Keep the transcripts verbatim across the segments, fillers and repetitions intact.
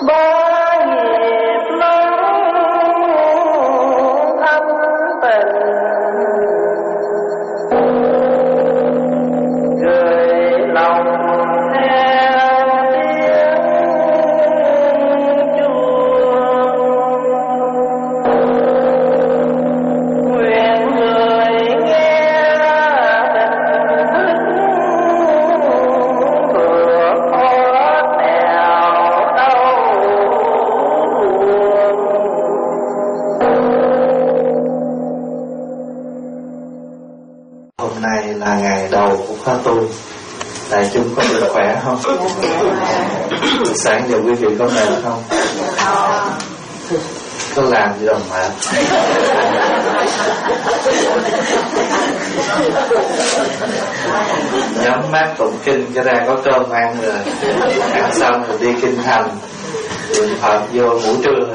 Đại chúng có được khỏe không? Sáng giờ quý vị có mệt không? Có làm gì đâu mệt. Nhắm mắt tụng kinh cho ra có cơm ăn rồi. Ăn xong rồi đi kinh thành, niệm Phật vô ngủ trưa.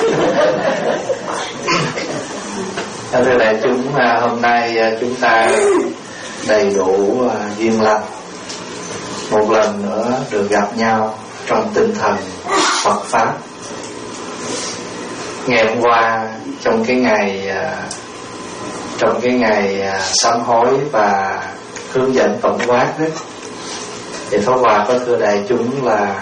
Thưa đại chúng, hôm nay chúng ta đầy đủ duyên lành, một lần nữa được gặp nhau trong tinh thần Phật pháp. Ngày hôm qua, trong cái ngày trong cái ngày sám hối và hướng dẫn tổng quát đó, thì Pháp Hòa có thưa đại chúng là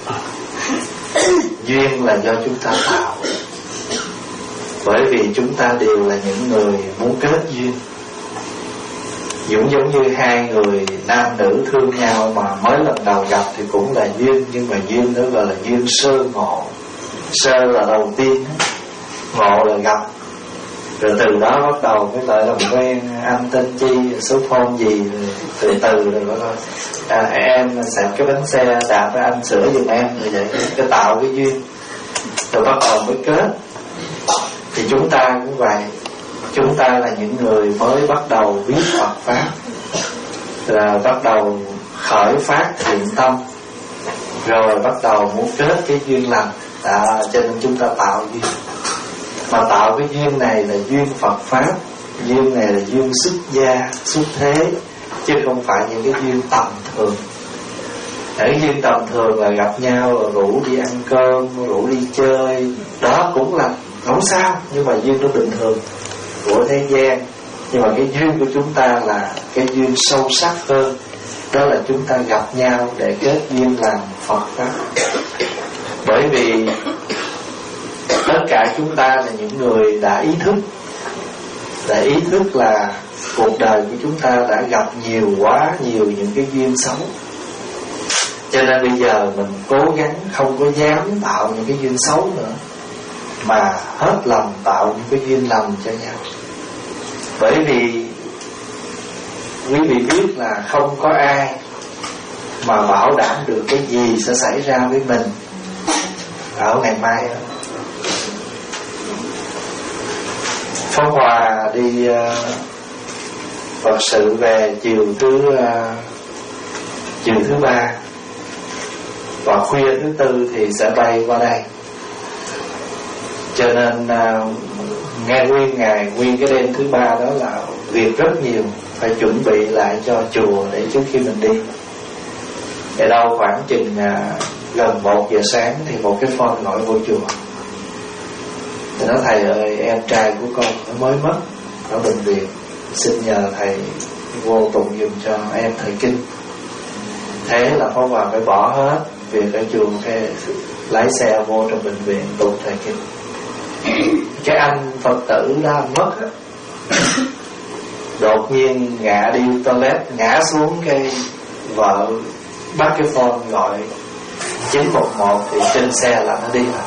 duyên là do chúng ta tạo, bởi vì chúng ta đều là những người muốn kết duyên. Cũng giống như hai người nam nữ thương nhau mà mới lần đầu gặp thì cũng là duyên, nhưng mà duyên đó gọi là duyên sơ ngộ. Sơ là đầu tiên, ngộ là gặp, rồi từ đó bắt đầu mới lại làm quen. Anh tên chi, số phone gì, từ từ rồi đó thôi. À, em xẹp cái bánh xe đạp với anh sửa giùm em, rồi vậy cái tạo cái duyên, rồi bắt đầu mới kết. Thì chúng ta cũng vậy. Chúng ta là những người mới bắt đầu biết Phật pháp, là bắt đầu khởi phát thiện tâm, rồi bắt đầu muốn kết cái duyên lành. À, cho nên chúng ta tạo duyên. Mà tạo cái duyên này là duyên Phật pháp, duyên này là duyên xuất gia, xuất thế, chứ không phải những cái duyên tầm thường. Cái duyên tầm thường là gặp nhau rồi rủ đi ăn cơm, rủ đi chơi, đó cũng là không sao, nhưng mà duyên nó bình thường của thế gian. Nhưng mà cái duyên của chúng ta là cái duyên sâu sắc hơn, đó là chúng ta gặp nhau để kết duyên làm Phật pháp. Bởi vì tất cả chúng ta là những người đã ý thức, đã ý thức là cuộc đời của chúng ta đã gặp nhiều quá nhiều những cái duyên xấu. Cho nên bây giờ mình cố gắng không có dám tạo những cái duyên xấu nữa, mà hết lòng tạo những cái duyên lành cho nhau. Bởi vì quý vị biết là không có ai mà bảo đảm được cái gì sẽ xảy ra với mình ở ngày mai. Pháp Hòa đi uh, Phật sự về chiều thứ uh, chiều thứ ba, và khuya thứ tư thì sẽ bay qua đây. Cho nên uh, nghe nguyên ngày, nguyên cái đêm thứ ba đó là việc rất nhiều, phải chuẩn bị lại cho chùa để trước khi mình đi. Để đâu khoảng chừng uh, gần một giờ sáng thì một cái phone gọi vô chùa. Thì nói thầy ơi, em trai của con nó mới mất ở bệnh viện, xin nhờ thầy vô tụng giùm cho em thời kinh. Thế là Pháp Hòa phải bỏ hết việc ở chùa, cái lái xe vô trong bệnh viện tụng thời kinh. Cái anh Phật tử đó mất á, đột nhiên ngã đi toilet, ngã xuống, cái vợ bắt cái phone gọi chín một một thì trên xe là nó đi rồi.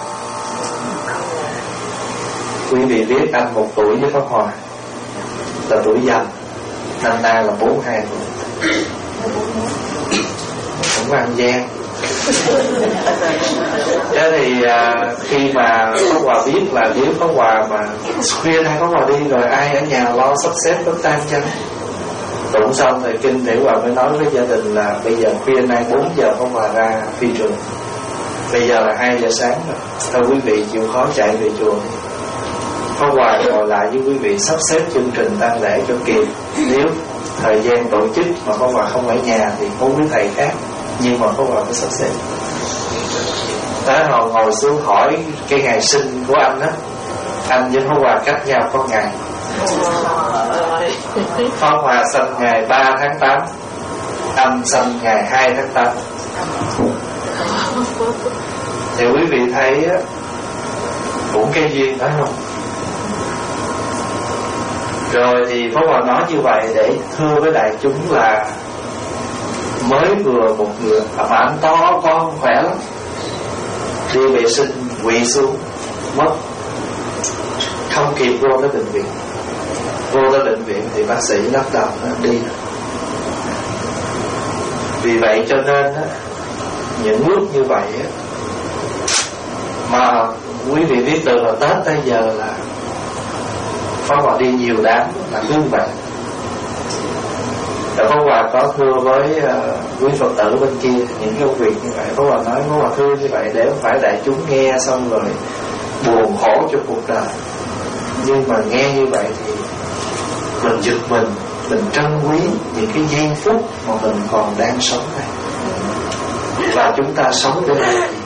Quý vị biết anh một tuổi với Pháp Hòa là tuổi dần, năm nay là bốn mươi hai tuổi, cũng ăn gian. Thế thì à, khi mà Pháp Hòa biết là nếu Pháp Hòa mà khuya nay Pháp Hòa đi rồi, ai ở nhà lo sắp xếp đám tang cho. Tụng xong thời kinh để Hòa mới nói với gia đình là bây giờ khuya nay bốn giờ Pháp Hòa ra phi trường, bây giờ là hai giờ sáng rồi, thôi quý vị chịu khó chạy về chùa. Pháp Hòa ngồi lại với quý vị sắp xếp chương trình tang lễ cho kịp. Nếu thời gian tổ chức mà Pháp Hòa không ở nhà thì hú với thầy khác, nhưng mà Pháp Hòa phải sắp xếp. Tới hồi ngồi xuống hỏi cái ngày sinh của anh á, anh với Pháp Hòa cách nhau có ngày. Pháp Hòa sinh ngày ba tháng tám, anh sinh ngày hai tháng tám. Thì quý vị thấy á, cũng cái duyên phải không? Rồi thì Pháp Hòa nói như vậy để thưa với đại chúng là mới vừa một người mà anh to con khỏe lắm, đi vệ sinh quỵ xuống mất, không kịp vô tới bệnh viện. Vô tới bệnh viện thì bác sĩ lắc đầu đi. Vì vậy cho nên á, những lúc như vậy á, mà quý vị biết từ hồi Tết tới giờ là Pháp Hòa đi nhiều đám là cứ vậy. Rồi Pháp Hòa có thưa với uh, quý Phật tử bên kia những cái công việc như vậy. Pháp Hòa nói Pháp Hòa thưa như vậy để không phải đại chúng nghe xong rồi buồn khổ cho cuộc đời. Nhưng mà nghe như vậy thì mình giật mình, mình trân quý những cái giây phút mà mình còn đang sống này. Và chúng ta sống để làm gì?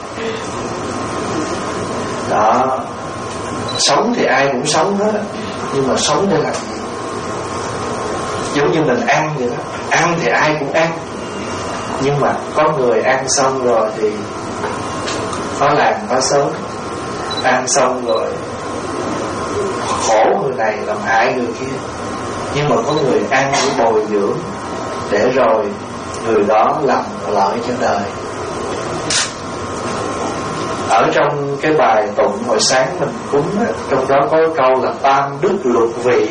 Đó, sống thì ai cũng sống hết, nhưng mà sống để làm gì? Giống như mình ăn vậy đó, ăn thì ai cũng ăn, nhưng mà có người ăn xong rồi thì có làng có xóm, ăn xong rồi khổ người này làm hại người kia. Nhưng mà có người ăn để bồi dưỡng, để rồi người đó làm lợi cho đời. Ở trong cái bài tụng hồi sáng mình cúng á, trong đó có câu là tam đức luật vị.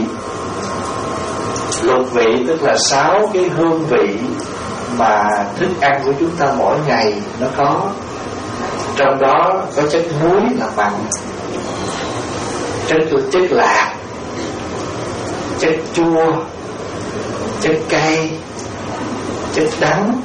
Luật vị tức là sáu cái hương vị mà thức ăn của chúng ta mỗi ngày nó có. Trong đó có chất muối là mặn, chất chất lạc, chất chua, chất cay, chất đắng,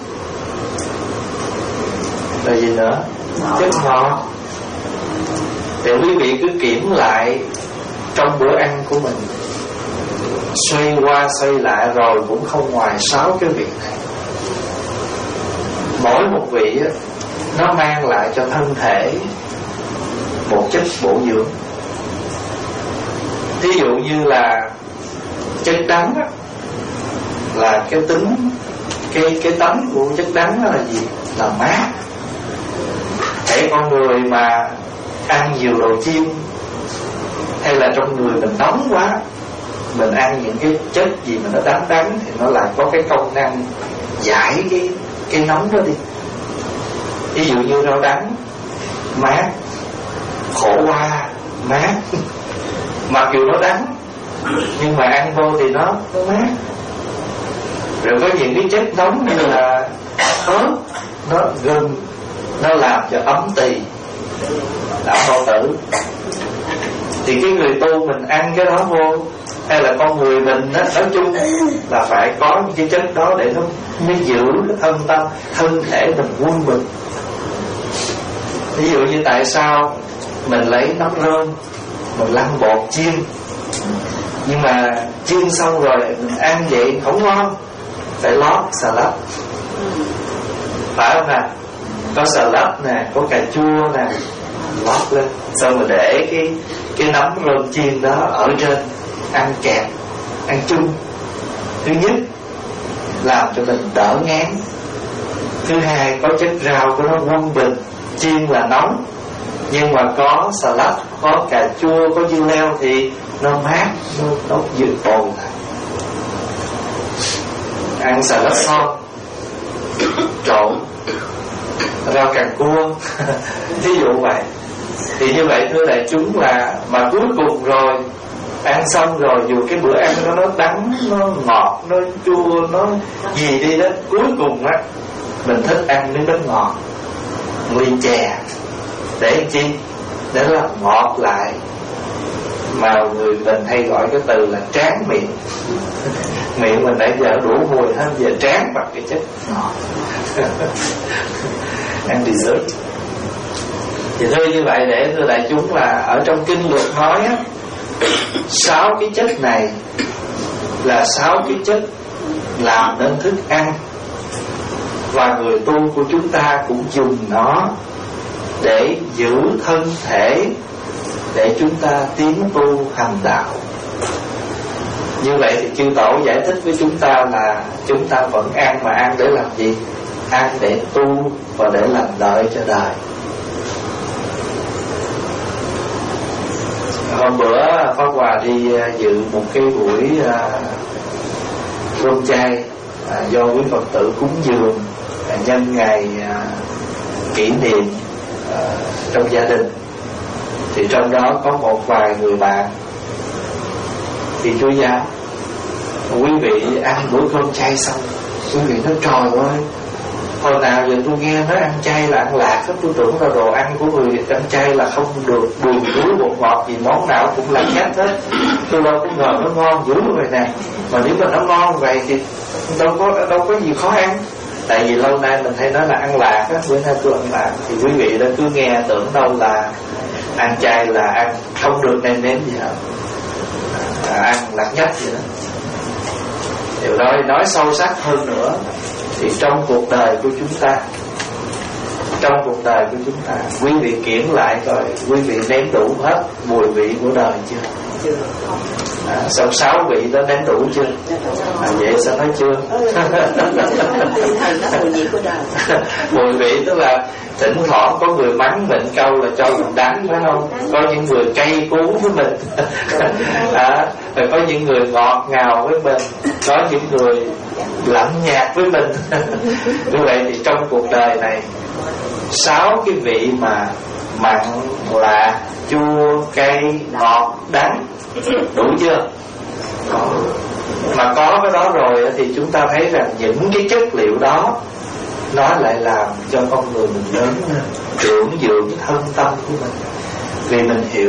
rồi gì nữa, chất ngọt. Thì quý vị cứ kiểm lại trong bữa ăn của mình, xoay qua xoay lại rồi cũng không ngoài sáu cái vị này. Mỗi một vị á, nó mang lại cho thân thể một chất bổ dưỡng. Ví dụ như là chất đắng á, là cái tính cái cái tánh của chất đắng đó là gì? Là mát. Hễ con người mà ăn nhiều đồ chiên, hay là trong người mình nóng quá, mình ăn những cái chất gì mà nó đắng đắng thì nó lại có cái công năng giải cái cái nóng đó đi. Ví dụ như rau đắng mát, khổ qua mát, mặc dù nó đắng nhưng mà ăn vô thì nó nó mát. Rồi có những cái chất nóng như là ớt, nó gừng, nó làm cho ấm tỳ, ấm bao tử. Thì cái người tu mình ăn cái đó vô, hay là con người mình đó, nói chung là phải có những cái chất đó để nó mới giữ cái thân tâm, thân thể mình vui mừng. Ví dụ như tại sao mình lấy nấm rơm mình lăn bột chiên, nhưng mà chiên xong rồi mình ăn vậy không ngon, phải lót salad, phải không nè? Có salad nè, có cà chua nè, lót lên, xong rồi để cái cái nấm rơm chiên đó ở trên, ăn kèm, ăn chung. Thứ nhất làm cho mình đỡ ngán. Thứ hai có chất rau của nó quân bình, chiên là nóng nhưng mà có salad, có cà chua, có dưa leo thì nó mát, nó nó dịu bồi lại. Ăn salad xong trộn rau càng cua ví dụ vậy. Thì như vậy thưa đại chúng là mà cuối cùng rồi ăn xong rồi, dù cái bữa ăn nó nó đắng, nó ngọt, nó chua, nó gì đi đó, cuối cùng á mình thích ăn miếng bánh ngọt, ly chè, để chi? Để làm ngọt lại. Mà người mình hay gọi cái từ là tráng miệng. Miệng mình nãy giờ đủ mùi hết, giờ tráng bằng cái chất ngọt. Ăn dessert. Thì thưa như vậy để thưa đại chúng là ở trong kinh luật nói á, sáu cái chất này là sáu cái chất làm nên thức ăn, và người tu của chúng ta cũng dùng nó để giữ thân thể, để chúng ta tiến tu hành đạo. Như vậy thì chư tổ giải thích với chúng ta là chúng ta vẫn ăn, mà ăn để làm gì? Ăn để tu và để làm lợi cho đời. Hôm bữa Pháp Hòa đi dự một cái buổi cơm chay do quý Phật tử cúng dường nhân ngày kỷ niệm trong gia đình. Thì trong đó có một vài người bạn thì Chúa giáo: quý vị ăn bữa cơm chay xong, quý vị nói trời ơi, hồi nào giờ tôi nghe nói ăn chay là ăn lạc hết, tôi tưởng là đồ ăn của người ăn chay là không được buồn thúi bột ngọt gì, món nào cũng là nhát hết. Tôi đâu có ngờ nó ngon dữ vậy nè, mà nếu mà nó ngon vậy thì đâu có đâu có gì khó ăn. Tại vì lâu nay mình hay nói là ăn lạc á, bữa nay tôi ăn lạc, thì quý vị đã cứ nghe tưởng đâu là ăn chay là ăn không được nêm nếm gì hết, à, ăn lạc nhất vậy đó. Điều đó nói sâu sắc hơn nữa thì trong cuộc đời của chúng ta, trong cuộc đời của chúng ta, quý vị kiểm lại coi quý vị nếm đủ hết mùi vị của đời chưa? Chưa. À, sau sáu vị đó nếm đủ chưa? À, vậy sao nói chưa? Mùi vị của đời. Mùi vị tức là thỉnh thoảng có người mắng mình câu là cho mình đắng, phải không? Có những người cay cú với mình, à, rồi có những người ngọt ngào với mình, có những người lạnh nhạt với mình. Như vậy thì trong cuộc đời này, sáu cái vị mà mặn, lạ, chua, cay, ngọt, đắng, đủ chưa? Có. Mà có cái đó rồi thì chúng ta thấy rằng những cái chất liệu đó nó lại làm cho con người mình lớn lên, trưởng dưỡng thân tâm của mình. Vì mình hiểu,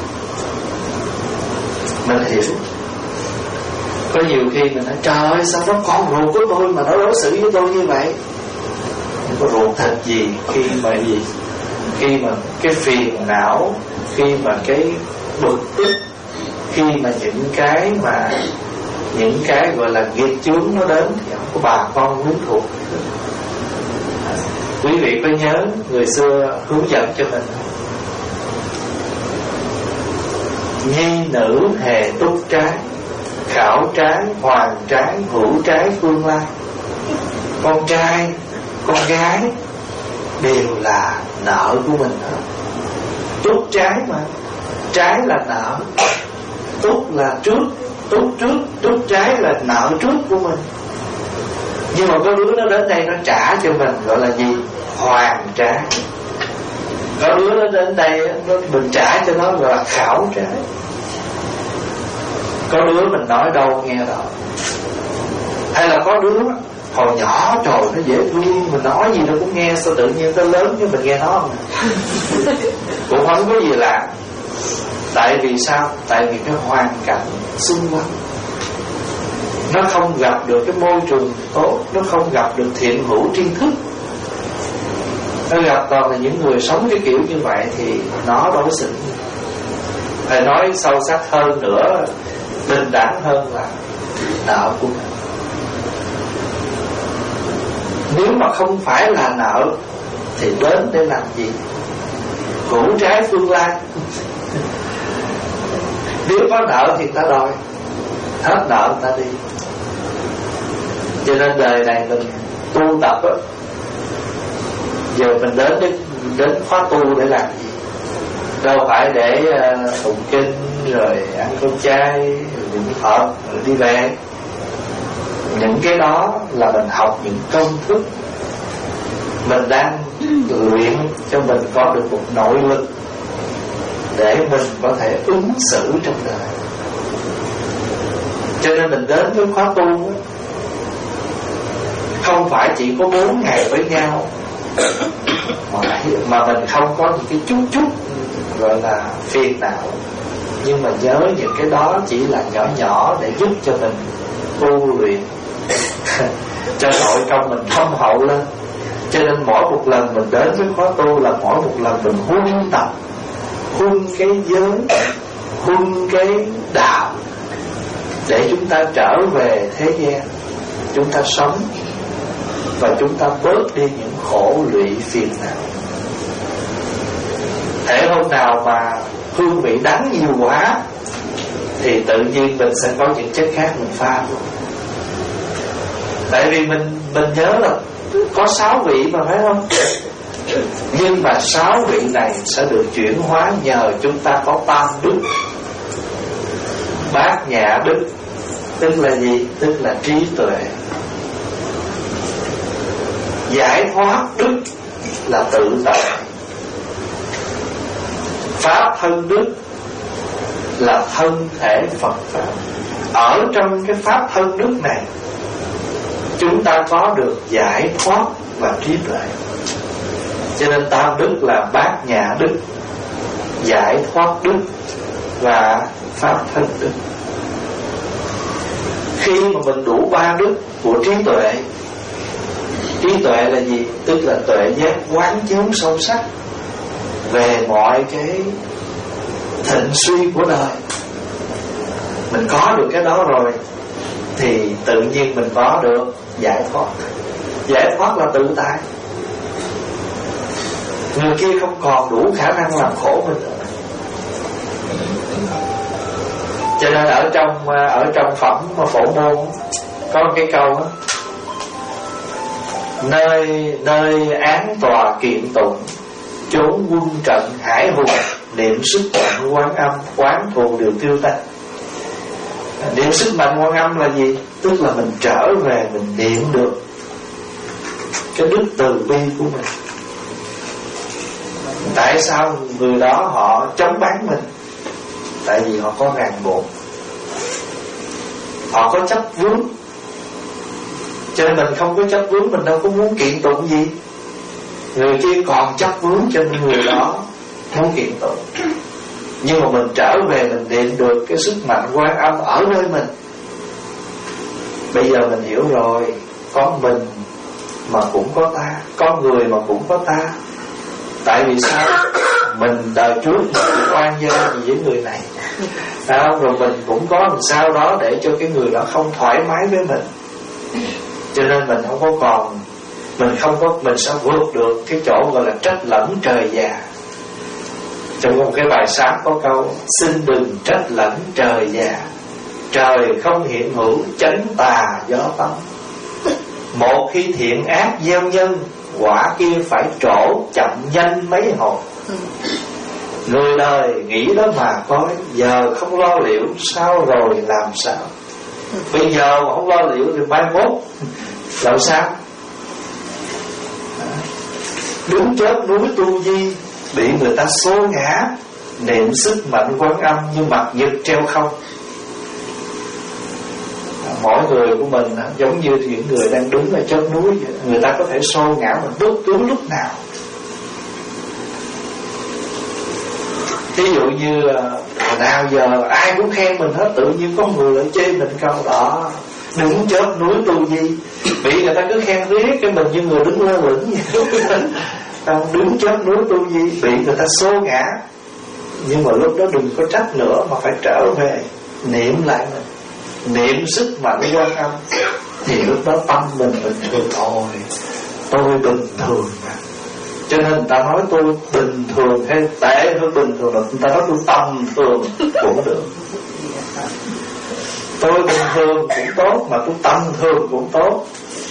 mình hiểu. Có nhiều khi mình nói trời ơi, sao nó con ruột của tôi mà nó đối xử với tôi như vậy? Không có ruột thịt gì khi mà gì khi mà cái phiền não, khi mà cái bực tức, khi mà những cái mà những cái gọi là nghiệp chướng nó đến thì không có bà con quyến thuộc. Quý vị có nhớ người xưa hướng dẫn cho mình: nhi nữ hề túc trái, khảo trái, hoàng trái, hữu trái phương lai. Con trai, con gái đều là nợ của mình hết. Túc trái mà, trái là nợ, túc là trước, túc trước, túc trái là nợ trước của mình. Nhưng mà có đứa nó đến đây nó trả cho mình gọi là gì? Hoàn trái. Có đứa nó đến đây nó, mình trả cho nó gọi là khảo trái. Có đứa mình nói đâu nghe đâu. Hay là có đứa hồi nhỏ trời nó dễ thương, mình nói gì nó cũng nghe, sao tự nhiên nó lớn chứ mình nghe nó không? Cũng không có gì lạ. Tại vì sao? Tại vì cái hoàn cảnh xung quanh nó không gặp được cái môi trường tốt, nó không gặp được thiện hữu tri thức, nó gặp toàn là những người sống cái kiểu như vậy thì nó đối xử. Phải nói sâu sắc hơn nữa, bình đẳng hơn là nợ của mình. Nếu mà không phải là nợ thì đến để làm gì? Hữu trái phương lai. Nếu có nợ thì ta đòi, hết nợ ta đi. Cho nên đời này mình tu tập á, giờ mình đến đến, đến khóa tu để làm gì? Đâu phải để uh, tụng kinh rồi ăn cơm chay rồi niệm Phật rồi đi về. Những cái đó là mình học những công thức, mình đang luyện cho mình có được một nội lực để mình có thể ứng xử trong đời. Cho nên mình đến với khóa tu đó, không phải chỉ có bốn ngày với nhau mà, mà mình không có những cái chút chút gọi là phiền não. Nhưng mà nhớ những cái đó chỉ là nhỏ nhỏ để giúp cho mình tu luyện cho nội công mình thâm hậu lên. Cho nên mỗi một lần mình đến với khóa tu là mỗi một lần mình huân tập, huân cái giới, huân cái đạo, để chúng ta trở về thế gian, chúng ta sống và chúng ta bớt đi những khổ lụy phiền não. nào mà hương vị đắng nhiều quá thì tự nhiên mình sẽ có những chất khác mình pha luôn. Tại vì mình mình nhớ là có sáu vị mà, phải không? Nhưng mà sáu vị này sẽ được chuyển hóa nhờ chúng ta có tam đức. Bát nhã đức tức là gì? Tức là trí tuệ. Giải thoát đức là tự tại. Pháp thân đức là thân thể Phật pháp. Ở trong cái pháp thân đức này chúng ta có được giải thoát và trí tuệ. Cho nên tam đức là bát nhã đức, giải thoát đức và pháp thân đức. Khi mà mình đủ ba đức của trí tuệ, trí tuệ là gì? Tức là tuệ giác quán chiếu sâu sắc về mọi cái thịnh suy của đời. Mình có được cái đó rồi thì tự nhiên mình có được giải thoát. Giải thoát là tự tại. Người kia không còn đủ khả năng làm khổ mình nữa. Cho nên ở trong ở trong phẩm Phổ Môn có một cái câu đó: Nơi nơi án tòa kiện tụng, chốn quân trận hải hùng, niệm sức mạnh Quan Âm, quán thù đều tiêu tan. Niệm sức mạnh Quan Âm là gì? Tức là mình trở về, mình niệm được cái đức từ bi của mình. Tại sao người đó họ chống bán mình? Tại vì họ có ràng buộc, họ có chấp vướng. Cho nên mình không có chấp vướng, mình đâu có muốn kiện tụng gì. Người kia còn chấp vướng cho nên người đó muốn kiện tụng. Nhưng mà mình trở về, mình niệm được cái sức mạnh Quan Âm ở nơi mình. Bây giờ mình hiểu rồi, có mình mà cũng có ta, có người mà cũng có ta. Tại vì sao? Mình đời trước mình cũng oan gia gì với người này, à, rồi mình cũng có làm sao đó để cho cái người đó không thoải mái với mình. Cho nên mình không có còn, mình không có, mình sẽ vượt được cái chỗ gọi là trách lẫn trời già. Trong một cái bài sáng có câu: xin đừng trách lẫn trời già, trời không hiện hữu, chánh tà gió tông. Một khi thiện ác gieo nhân, quả kia phải trổ, chậm nhanh mấy hồi. Người đời nghĩ đó mà coi, giờ không lo liệu sao rồi làm sao? Bây giờ mà không lo liệu thì mai mốt làm sao? Đứng chót núi Tu Di bị người ta xô ngã, niệm sức mạnh Quan Âm như mặt nhật treo không. Mỗi người của mình giống như những người đang đứng ở chót núi vậy. Người ta có thể xô ngã mình bất cứ lúc nào. Ví dụ như nào giờ ai cũng khen mình hết, tự nhiên có người lại chê mình câu đó: đứng chót núi Tu Di. Bị người ta cứ khen riết, cái mình như người đứng lơ lửng vậy. Đứng chót núi Tu Di, bị người ta xô ngã. Nhưng mà lúc đó đừng có trách nữa, mà phải trở về niệm lại mình, niệm sức mạnh Quan Âm. Thì lúc đó tâm mình bình thường. Thôi tôi bình thường mà. Cho nên người ta nói tôi bình thường hay tệ hơn bình thường, là người ta nói tôi tầm thường cũng được. Tôi bình thường cũng tốt, mà tôi tầm thường cũng tốt.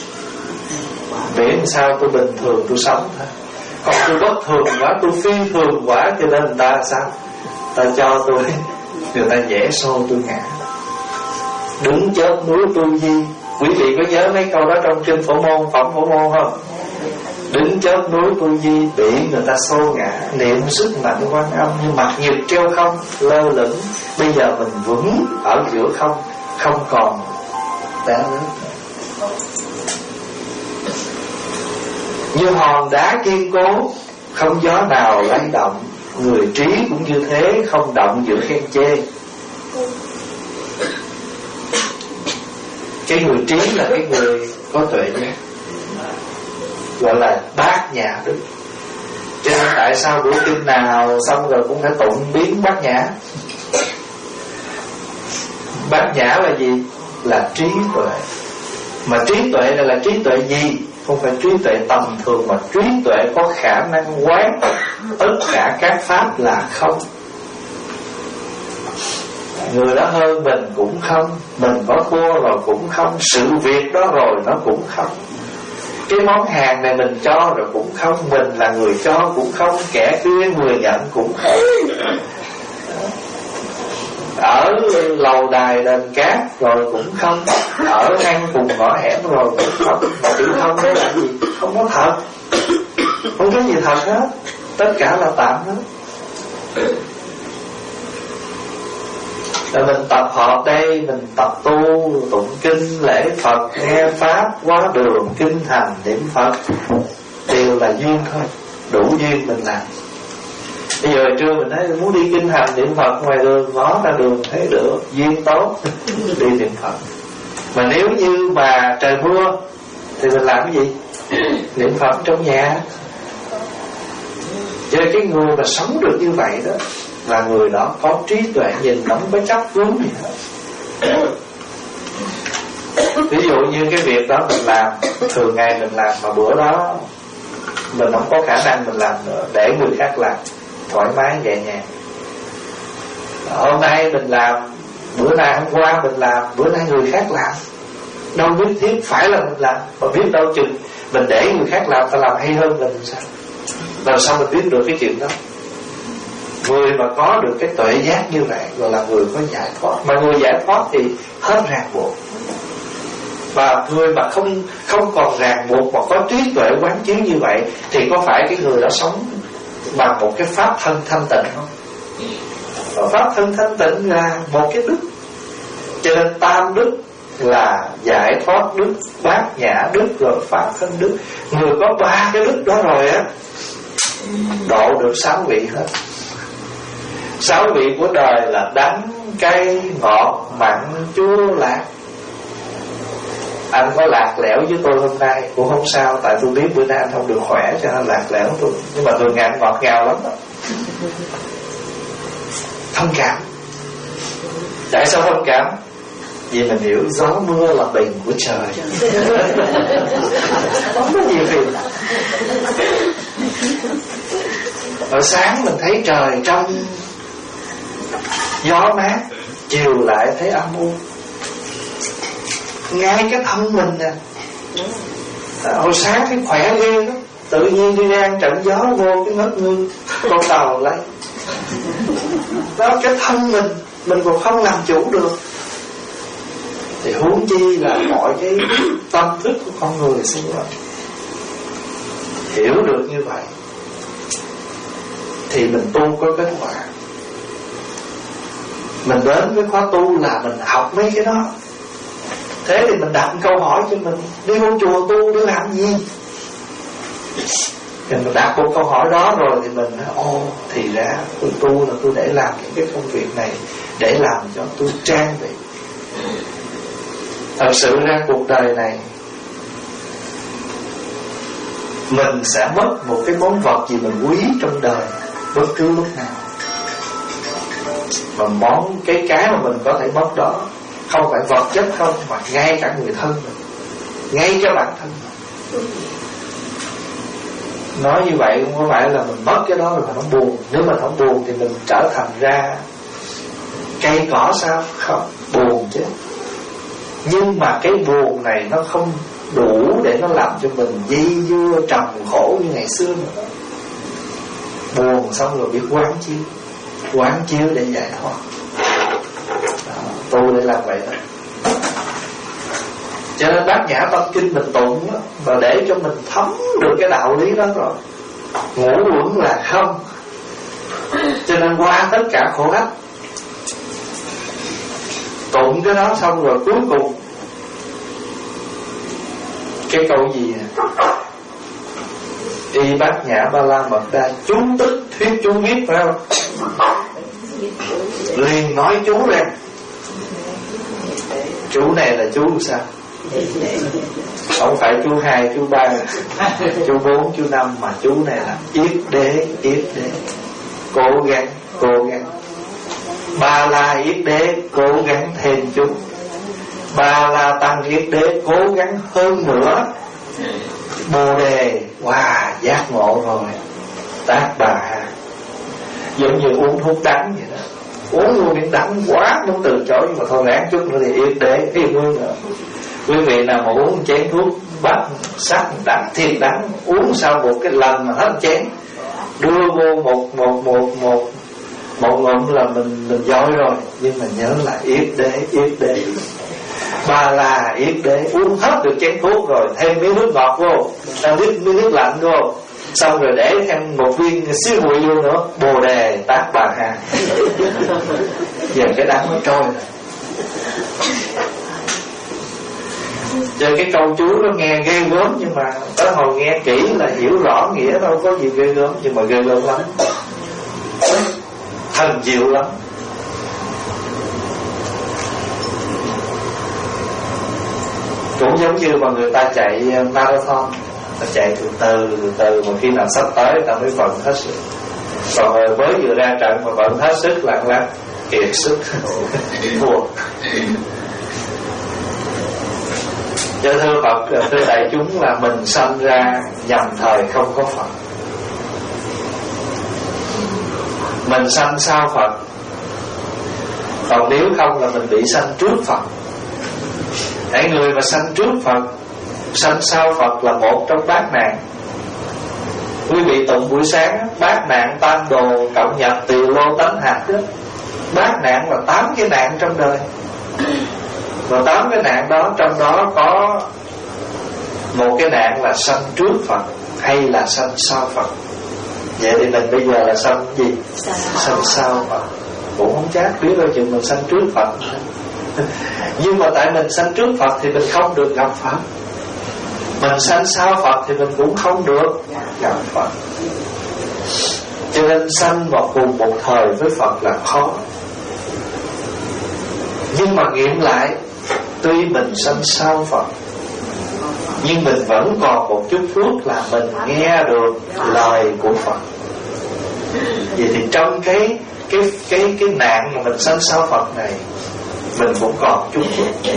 Miễn sao tôi bình thường tôi sống thôi. Còn tôi bất thường quá, tôi phi thường quá, cho nên người ta sao? Ta cho tôi, người ta dễ xô tôi ngã. Đứng chót núi Tu Di. Quý vị có nhớ mấy câu đó trong kinh Phổ Môn, phẩm Phổ Môn không? Đứng chót núi Tu Di bị người ta xô ngã, niệm sức mạnh Quan Âm như mặt nhật treo không, lơ lửng. Bây giờ mình vững ở giữa không, không còn té lớn. Như hòn đá kiên cố, không gió nào lay động. Người trí cũng như thế, không động giữa khen chê. Cái người trí là cái người có tuệ giác, gọi là bát nhã đức. Cho nên tại sao buổi kinh nào xong rồi cũng phải tụng biến bát nhã. Bát nhã là gì? Là trí tuệ. Mà trí tuệ này là trí tuệ gì? Không phải trí tuệ tầm thường, mà trí tuệ có khả năng quán tất cả các pháp là không. Người đó hơn mình cũng không, mình có thua rồi cũng không, sự việc đó rồi nó cũng không, cái món hàng này mình cho rồi cũng không, mình là người cho cũng không, kẻ kia người nhận cũng không. Ở lầu đài đền cát rồi cũng không, ở hang cùng ngõ hẻm rồi cũng không. Chữ không đấy là gì? Không có thật, không có gì thật hết, tất cả là tạm hết. Rồi mình tập họp đây, mình tập tu, tụng kinh, lễ Phật, nghe Pháp, quá đường, kinh hành, niệm Phật, đều là duyên thôi, đủ duyên mình làm. Bây giờ trưa mình thấy muốn đi kinh hành niệm Phật ngoài đường, ngó ra đường thấy được, duyên tốt, đi niệm Phật. Mà nếu như mà trời mưa thì mình làm cái gì? Niệm Phật trong nhà. Cho nên cái người mà sống được như vậy đó là người đó có trí tuệ, nhìn không có chấp vướng gì hết. Ví dụ như cái việc đó mình làm thường ngày mình làm, mà bữa đó mình không có khả năng mình làm nữa, để người khác làm, thoải mái nhẹ nhàng. Hôm nay mình làm, bữa nay hôm qua mình làm, bữa nay người khác làm, đâu nhất thiết phải là mình làm. Mà biết đâu chừng mình để người khác làm, ta làm hay hơn mình sao? Làm sao mình biết được cái chuyện đó? Người mà có được cái tuệ giác như vậy gọi là người có giải thoát. Mà người giải thoát thì hết ràng buộc. Và người mà không không còn ràng buộc, mà có trí tuệ quán chiếu như vậy, thì có phải cái người đó sống bằng một cái pháp thân thanh tịnh không? Và pháp thân thanh tịnh là một cái đức. Cho nên tam đức là giải thoát đức, bát nhã đức, rồi pháp thân đức. Người có ba cái đức đó rồi á, độ được sáu vị hết. Sáu vị của đời là đắng, cay, ngọt, mặn, chua, lạc. Anh có lạc lẽo với tôi hôm nay cũng không sao, tại tôi biết bữa nay anh không được khỏe cho nên lạc lẽo tôi. Nhưng mà thường ngày anh ngọt ngào lắm đó. Thông cảm. Tại sao thông cảm? Vì mình hiểu gió mưa là bình của trời. Không có gì phiền. Ở sáng mình thấy trời trong, gió mát, chiều lại thấy âm u. Ngay cái thân mình nè, hồi sáng thấy khỏe ghê lắm, tự nhiên đi ra trận gió vô cái ngất ngư con tàu lấy. Đó, cái thân mình mình còn không làm chủ được, thì huống chi là mọi cái tâm thức của con người xung quanh. Hiểu được như vậy thì mình tu có kết quả. Mình đến với khóa tu là mình học mấy cái đó. Thế thì mình đặt câu hỏi cho mình, đi vô chùa tu để làm gì? Thì mình đặt một câu hỏi đó rồi thì mình nói, ô thì ra tôi tu là tôi để làm những cái công việc này, để làm cho tôi trang bị. Thật sự ra cuộc đời này mình sẽ mất một cái món vật gì mình quý trong đời bất cứ lúc nào. Mà món cái cái mà mình có thể mất đó không phải vật chất không, mà ngay cả người thân mình, ngay cho bản thân mình. Nói như vậy không có phải là mình mất cái đó rồi mà nó buồn. Nếu mà không buồn thì mình trở thành ra cây cỏ sao? Không, buồn chứ. Nhưng mà cái buồn này nó không đủ để nó làm cho mình dây dưa trầm khổ như ngày xưa nữa. Buồn xong rồi biết quán chiếu, quán chiếu để giải thoát. Tu để làm vậy đó. Cho nên Bát Nhã Tâm Kinh mình tụng đó, và để cho mình thấm được cái đạo lý đó rồi. Ngũ uẩn là không, cho nên qua tất cả khổ ách. Tụng cái đó xong rồi cuối cùng cái câu gì nè, Y Bát Nhã Ba La Mật Đa, chú tức thuyết chú viết, phải không? Liền nói chú rằng chú này là chú sao? Không phải chú hai, chú ba, chú bốn, chú năm, mà chú này là yết đế, yết đế. Cố gắng, cố gắng. Ba La yết đế cố gắng thêm chút. Ba La Tăng yết đế cố gắng hơn nữa. Bồ đề, wow, giác ngộ rồi. Tác Bà giống như uống thuốc đắng vậy đó, uống luôn miếng đắng quá muốn từ chối, nhưng mà thôi ráng chút nữa thì yên để yên luôn nữa. Quý vị nào mà uống chén thuốc bắc sắc đắng thiệt đắng, uống sau một cái lần mà hết chén, đưa vô một một một một một ngụm là mình mình dối rồi. Nhưng mà nhớ là yết đế, yết đế, ba la yết đế, uống hết được chén thuốc rồi thêm miếng nước ngọt vô, thêm miếng nước lạnh vô, xong rồi để thêm một viên xíu bụi vô nữa, bồ đề tác bà ha. Giờ cái đắng nó trôi rồi. Cho cái câu chú nó nghe ghê gớm, nhưng mà tới hồi nghe kỹ là hiểu rõ nghĩa, đâu có gì ghê gớm, nhưng mà ghê gớm lắm, thần diệu lắm. Cũng giống như mà người ta chạy marathon, ta chạy từ từ từ từ mà khi nào sắp tới ta mới vận hết sức. Còn rồi mới vừa ra trận mà vận hết sức lặng lặng kiệt sức thua. Cho thưa Phật, thưa đại chúng, là mình sanh ra nhằm thời không có Phật, mình sanh sau Phật. Còn nếu không là mình bị sanh trước Phật. Hãy người mà sanh trước Phật, sanh sau Phật là một trong bát nạn. Quý vị tụng buổi sáng bát nạn tam đồ cộng nhập từ lô tánh hạt đó. Bát nạn là tám cái nạn trong đời, và tám cái nạn đó, trong đó có một cái nạn là sanh trước Phật hay là sanh sau Phật. Vậy thì mình bây giờ là sanh gì? Sanh sau Phật. Cũng không chắc, biết đâu chừng mình sanh trước Phật. Nhưng mà tại mình sanh trước Phật thì mình không được gặp Phật, mình sanh sau Phật thì mình cũng không được gặp Phật. Cho nên sanh vào cùng một thời với Phật là khó. Nhưng mà nghiệm lại, tuy mình sanh sau Phật, nhưng mình vẫn còn một chút phước là mình nghe được lời của Phật. Vậy thì trong cái cái cái cái nạn mà mình sanh sau Phật này, mình cũng còn chút phước,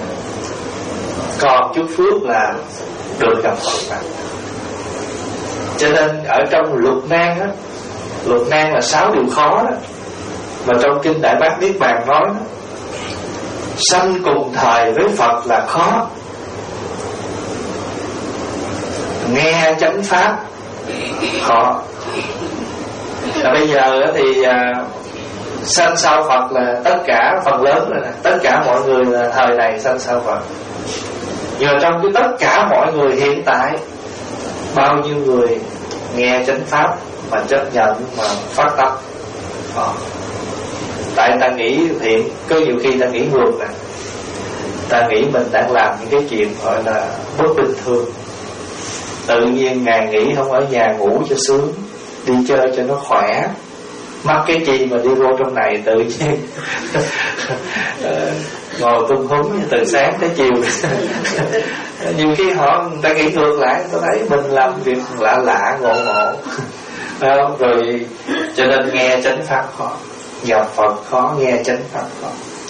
còn chút phước là được gặp Phật này. Cho nên ở trong luật nan á, luật nan là sáu điều khó đó, mà trong kinh Đại Bát Niết Bàn nói đó, sanh cùng thời với Phật là khó, nghe chánh pháp khó. Và bây giờ thì à, sanh sau Phật là tất cả phần lớn rồi nè, tất cả mọi người là thời này sanh sau Phật. Nhưng mà trong cái tất cả mọi người hiện tại, bao nhiêu người nghe chánh pháp mà chấp nhận mà phát tâm? à. Tại ta nghĩ thiện, có nhiều khi ta nghĩ ngược nè, ta nghĩ mình đang làm những cái chuyện gọi là bất bình thường. Tự nhiên ngày nghỉ không ở nhà ngủ cho sướng, đi chơi cho nó khỏe, mắc cái chi mà đi vô trong này tự nhiên ngồi tung húng từ sáng tới chiều. Nhiều khi họ người ta nghĩ ngược lại, tôi thấy mình làm việc lạ lạ ngộ ngộ. Rồi cho nên nghe chánh pháp khó, gặp Phật khó, nghe chánh pháp khó.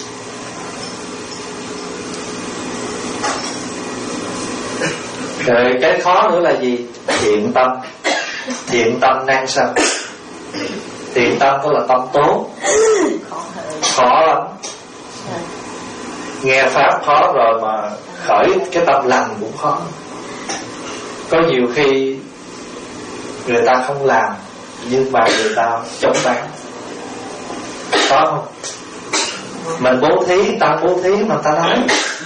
Rồi cái khó nữa là gì? Thiện tâm. Thiện tâm nan sanh. Thiện tâm đó là tâm tốt, khó lắm. Nghe pháp khó rồi mà khởi cái tâm lành cũng khó. Có nhiều khi người ta không làm, nhưng mà người ta chống bán, có không? Mình bố thí, ta bố thí mà ta nói.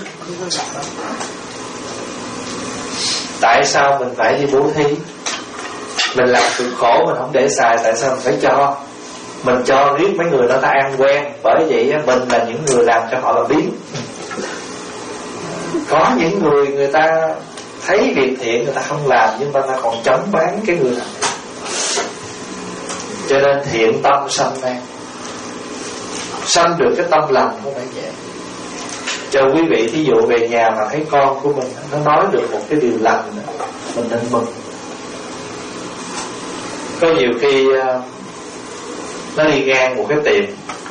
Tại sao mình phải đi bố thí? Mình làm cực khổ mình không để xài, tại sao mình phải cho? Mình cho riết mấy người đó ta ăn quen. Bởi vậy mình là những người làm cho họ là biến. Có những người người ta thấy việc thiện người ta không làm, nhưng mà ta còn chống bán cái người làm. Cho nên thiện tâm sanh nan. Sanh được cái tâm lành không phải dễ. Cho quý vị thí dụ về nhà mà thấy con của mình nó nói được một cái điều lành, mình nên mừng. Có nhiều khi nó đi ngang một cái tiệm,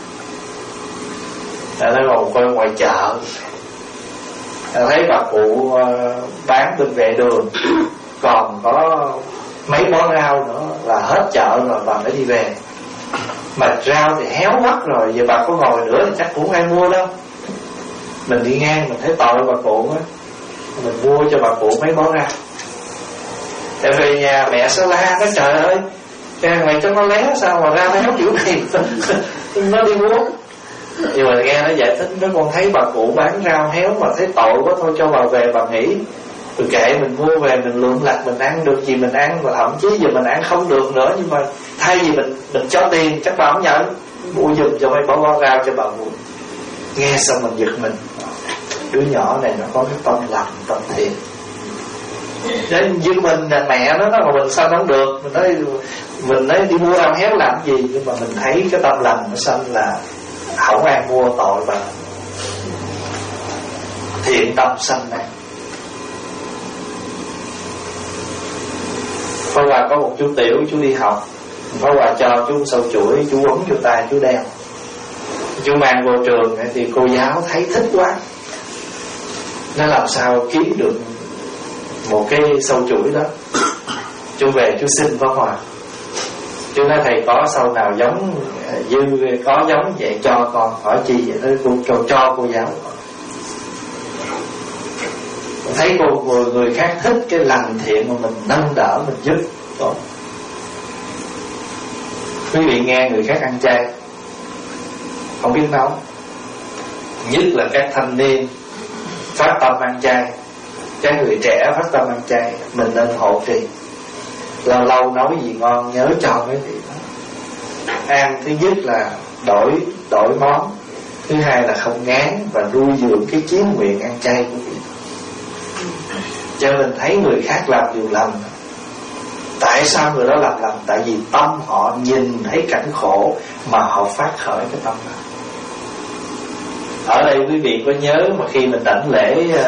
nó ngồi coi ngoài chợ, thấy bà cụ bán bên vệ đường còn có mấy bó rau nữa là hết chợ rồi, bà phải đi về. Mà rau thì héo mất rồi, giờ bà có ngồi nữa thì chắc cũng ai mua đâu. Mình đi ngang mình thấy tội bà cụ á, mình mua cho bà cụ mấy bó rau. Tại về nhà mẹ sẽ la, nói trời ơi cha mày cho nó lé sao mà ra héo kiểu này. Nó đi mua. Nhưng mà nghe nó giải thích, nó con thấy bà cụ bán rau héo mà thấy tội quá, thôi cho bà về bà nghỉ. Rồi kệ, mình mua về mình lượm lặt mình ăn, được gì mình ăn. Và thậm chí giờ mình ăn không được nữa, nhưng mà thay vì mình mình cho tiền, chắc bà không nhận, mua giùm cho mấy bó bó rau cho bà mua. Nghe xong mình giật mình, đứa nhỏ này nó có cái tâm lành tâm thiện. Nên như mình là mẹ nó, nó mà mình sao nó không được. Mình nói mình nói đi mua rau héo làm gì, nhưng mà mình thấy cái tâm lành nó xanh là không ai mua tội bà. Thiện tâm sanh này. Pháp Hòa có một chú tiểu, chú đi học, Pháp Hòa cho chú sâu chuỗi, chú quấn vô tay chú đeo. Chú mang vô trường thì cô giáo thấy thích quá, nó làm sao kiếm được một cái sâu chuỗi đó. Chú về chú xin Pháp Hòa, chú nói thầy có sâu nào giống dư, có giống vậy cho con. Hỏi chi vậy? Nói cô cho, cho cô giáo. Thấy cô người, người khác thích cái lành thiện mà mình nâng đỡ, mình giúp. Tốt. Quý vị nghe người khác ăn chay không biết nấu, nhất là các thanh niên phát tâm ăn chay, các người trẻ phát tâm ăn chay, mình nên hộ trì. Lâu lâu nói gì ngon nhớ cho mấy vị đó. Ăn thứ nhất là đổi đổi món, thứ hai là không ngán và nuôi dưỡng cái chí nguyện ăn chay của vị. Cho nên thấy người khác làm điều lành, tại sao người đó làm lành? Tại vì tâm họ nhìn thấy cảnh khổ mà họ phát khởi cái tâm đó. Ở đây quý vị có nhớ mà khi mình đảnh lễ uh,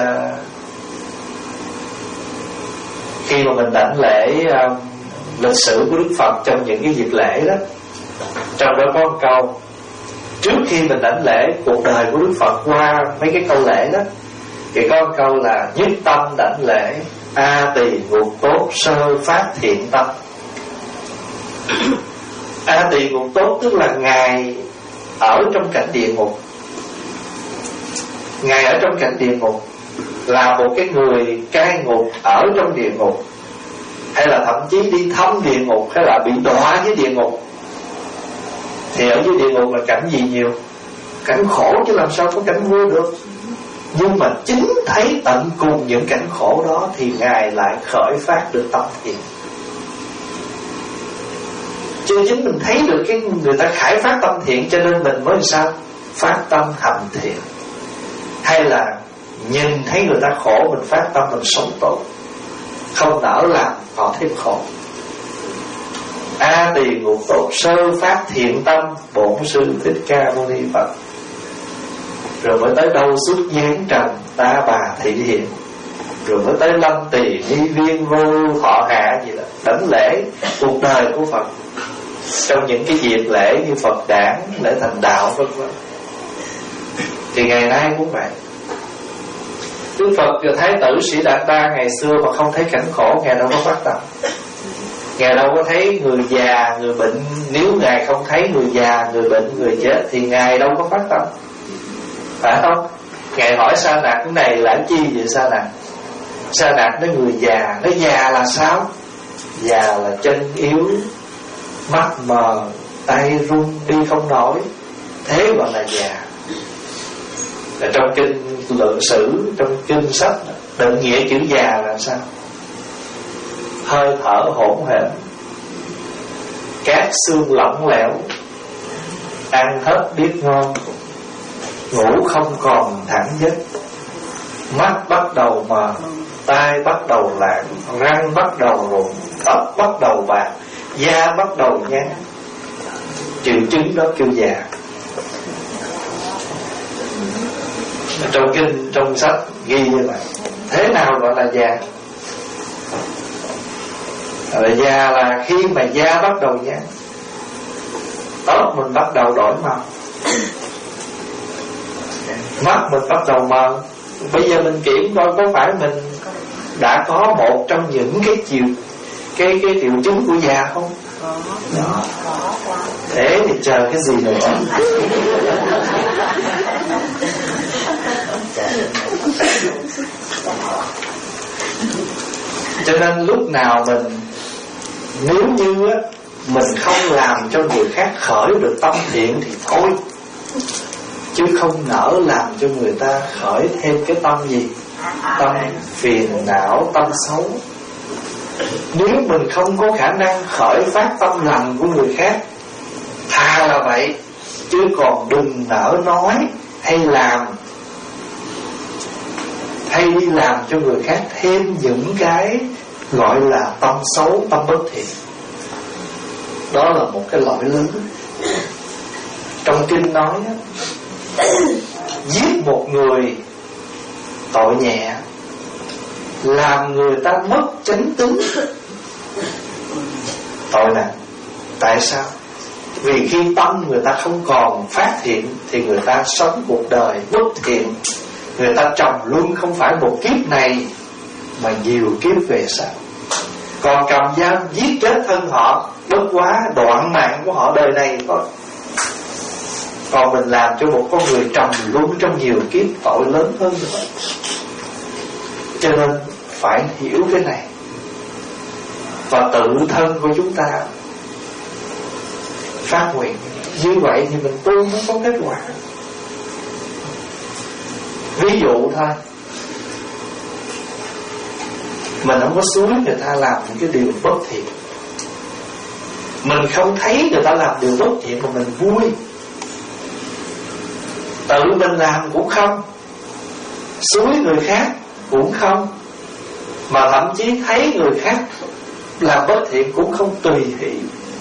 khi mà mình đảnh lễ uh, lịch sử của Đức Phật trong những cái dịp lễ đó, trong đó có một câu trước khi mình đảnh lễ cuộc đời của Đức Phật qua mấy cái câu lễ đó, thì có một câu là nhất tâm đảnh lễ a tỳ ngục tốt sơ phát thiện tâm. A tỳ ngục tốt tức là ngài ở trong cảnh địa ngục. Ngài ở trong cảnh địa ngục là một cái người cai ngục ở trong địa ngục, hay là thậm chí đi thăm địa ngục, hay là bị đọa với địa ngục. Thì ở dưới địa ngục là cảnh gì nhiều? Cảnh khổ chứ làm sao có cảnh vui được. Nhưng mà chính thấy tận cùng những cảnh khổ đó thì Ngài lại khởi phát được tâm thiện. Chứ chính mình thấy được cái người ta khởi phát tâm thiện, cho nên mình mới sao? Phát tâm hành thiện. Hay là nhìn thấy người ta khổ, mình phát tâm mình sống tốt, không nỡ làm họ thêm khổ. A tỳ ngục tốt sơ phát thiện tâm, bổn sư Thích Ca Mâu Ni Phật. Rồi mới tới đâu xuất giáng trần ta bà thị hiện, rồi mới tới lâm tỳ ni viên vô thọ hạ gì đó, đảnh lễ cuộc đời của Phật trong những cái dịp lễ như Phật đản, lễ thành đạo vân vân. Thì ngày nay cũng vậy. Đức Phật và Thái tử Sĩ Đạt Đa ngày xưa mà không thấy cảnh khổ, Ngài đâu có phát tâm. Ngài đâu có thấy người già, người bệnh. Nếu Ngài không thấy người già, người bệnh, người chết thì Ngài đâu có phát tâm, phải không? Ngài hỏi Sa Nạc cái này là chi vậy Sa Nạc? Sa Nạc nói người già. Nói già là sao? Già là chân yếu, mắt mờ, tay run, đi không nổi, thế gọi là già. Là trong kinh Luận Sử, trong kinh sách định nghĩa chữ già là sao? Hơi thở hỗn hển, các xương lỏng lẻo, ăn hết biết ngon, ngủ không còn thẳng giấc, mắt bắt đầu mờ, tai bắt đầu lạc, răng bắt đầu rụng, tóc bắt đầu bạc, da bắt đầu nhăn. Triệu chứng đó kêu già. Trong kinh, trong sách ghi như vậy. Thế nào gọi là già? Là già là khi mà da bắt đầu nhăn, tóc mình bắt đầu đổi màu, mắt mình bắt đầu mờ. Bây giờ mình kiểm coi có phải mình đã có một trong những cái chiều cái cái triệu chứng của già không? Đó. Thế thì chờ cái gì nữa? Cho nên lúc nào mình, nếu như á, mình không làm cho người khác khởi được tâm thiện thì thôi, chứ không nỡ làm cho người ta khởi thêm cái tâm gì? Tâm phiền não, tâm xấu. Nếu mình không có khả năng khởi phát tâm lành của người khác, thà là vậy, chứ còn đừng nỡ nói hay làm, hay đi làm cho người khác thêm những cái gọi là tâm xấu, tâm bất thiện. Đó là một cái lỗi lớn. Trong kinh nói giết một người tội nhẹ, làm người ta mất chánh tính tội nặng. Tại sao? Vì khi tâm người ta không còn phát thiện thì người ta sống cuộc đời bất thiện. Người ta trầm luân không phải một kiếp này mà nhiều kiếp về sau. Còn cầm dao giết chết thân họ, bất quá đoạn mạng của họ đời này thôi. Còn mình làm cho một con người trầm luân trong nhiều kiếp, tội lớn hơn nữa. Cho nên phải hiểu cái này, và tự thân của chúng ta phát nguyện. Như vậy thì mình tu mới có kết quả. Ví dụ thôi, mình không có xúi người ta làm những cái điều bất thiện, mình không thấy người ta làm điều bất thiện mà mình vui, tự mình làm cũng không, xúi người khác cũng không, mà thậm chí thấy người khác làm bất thiện cũng không tùy hỷ.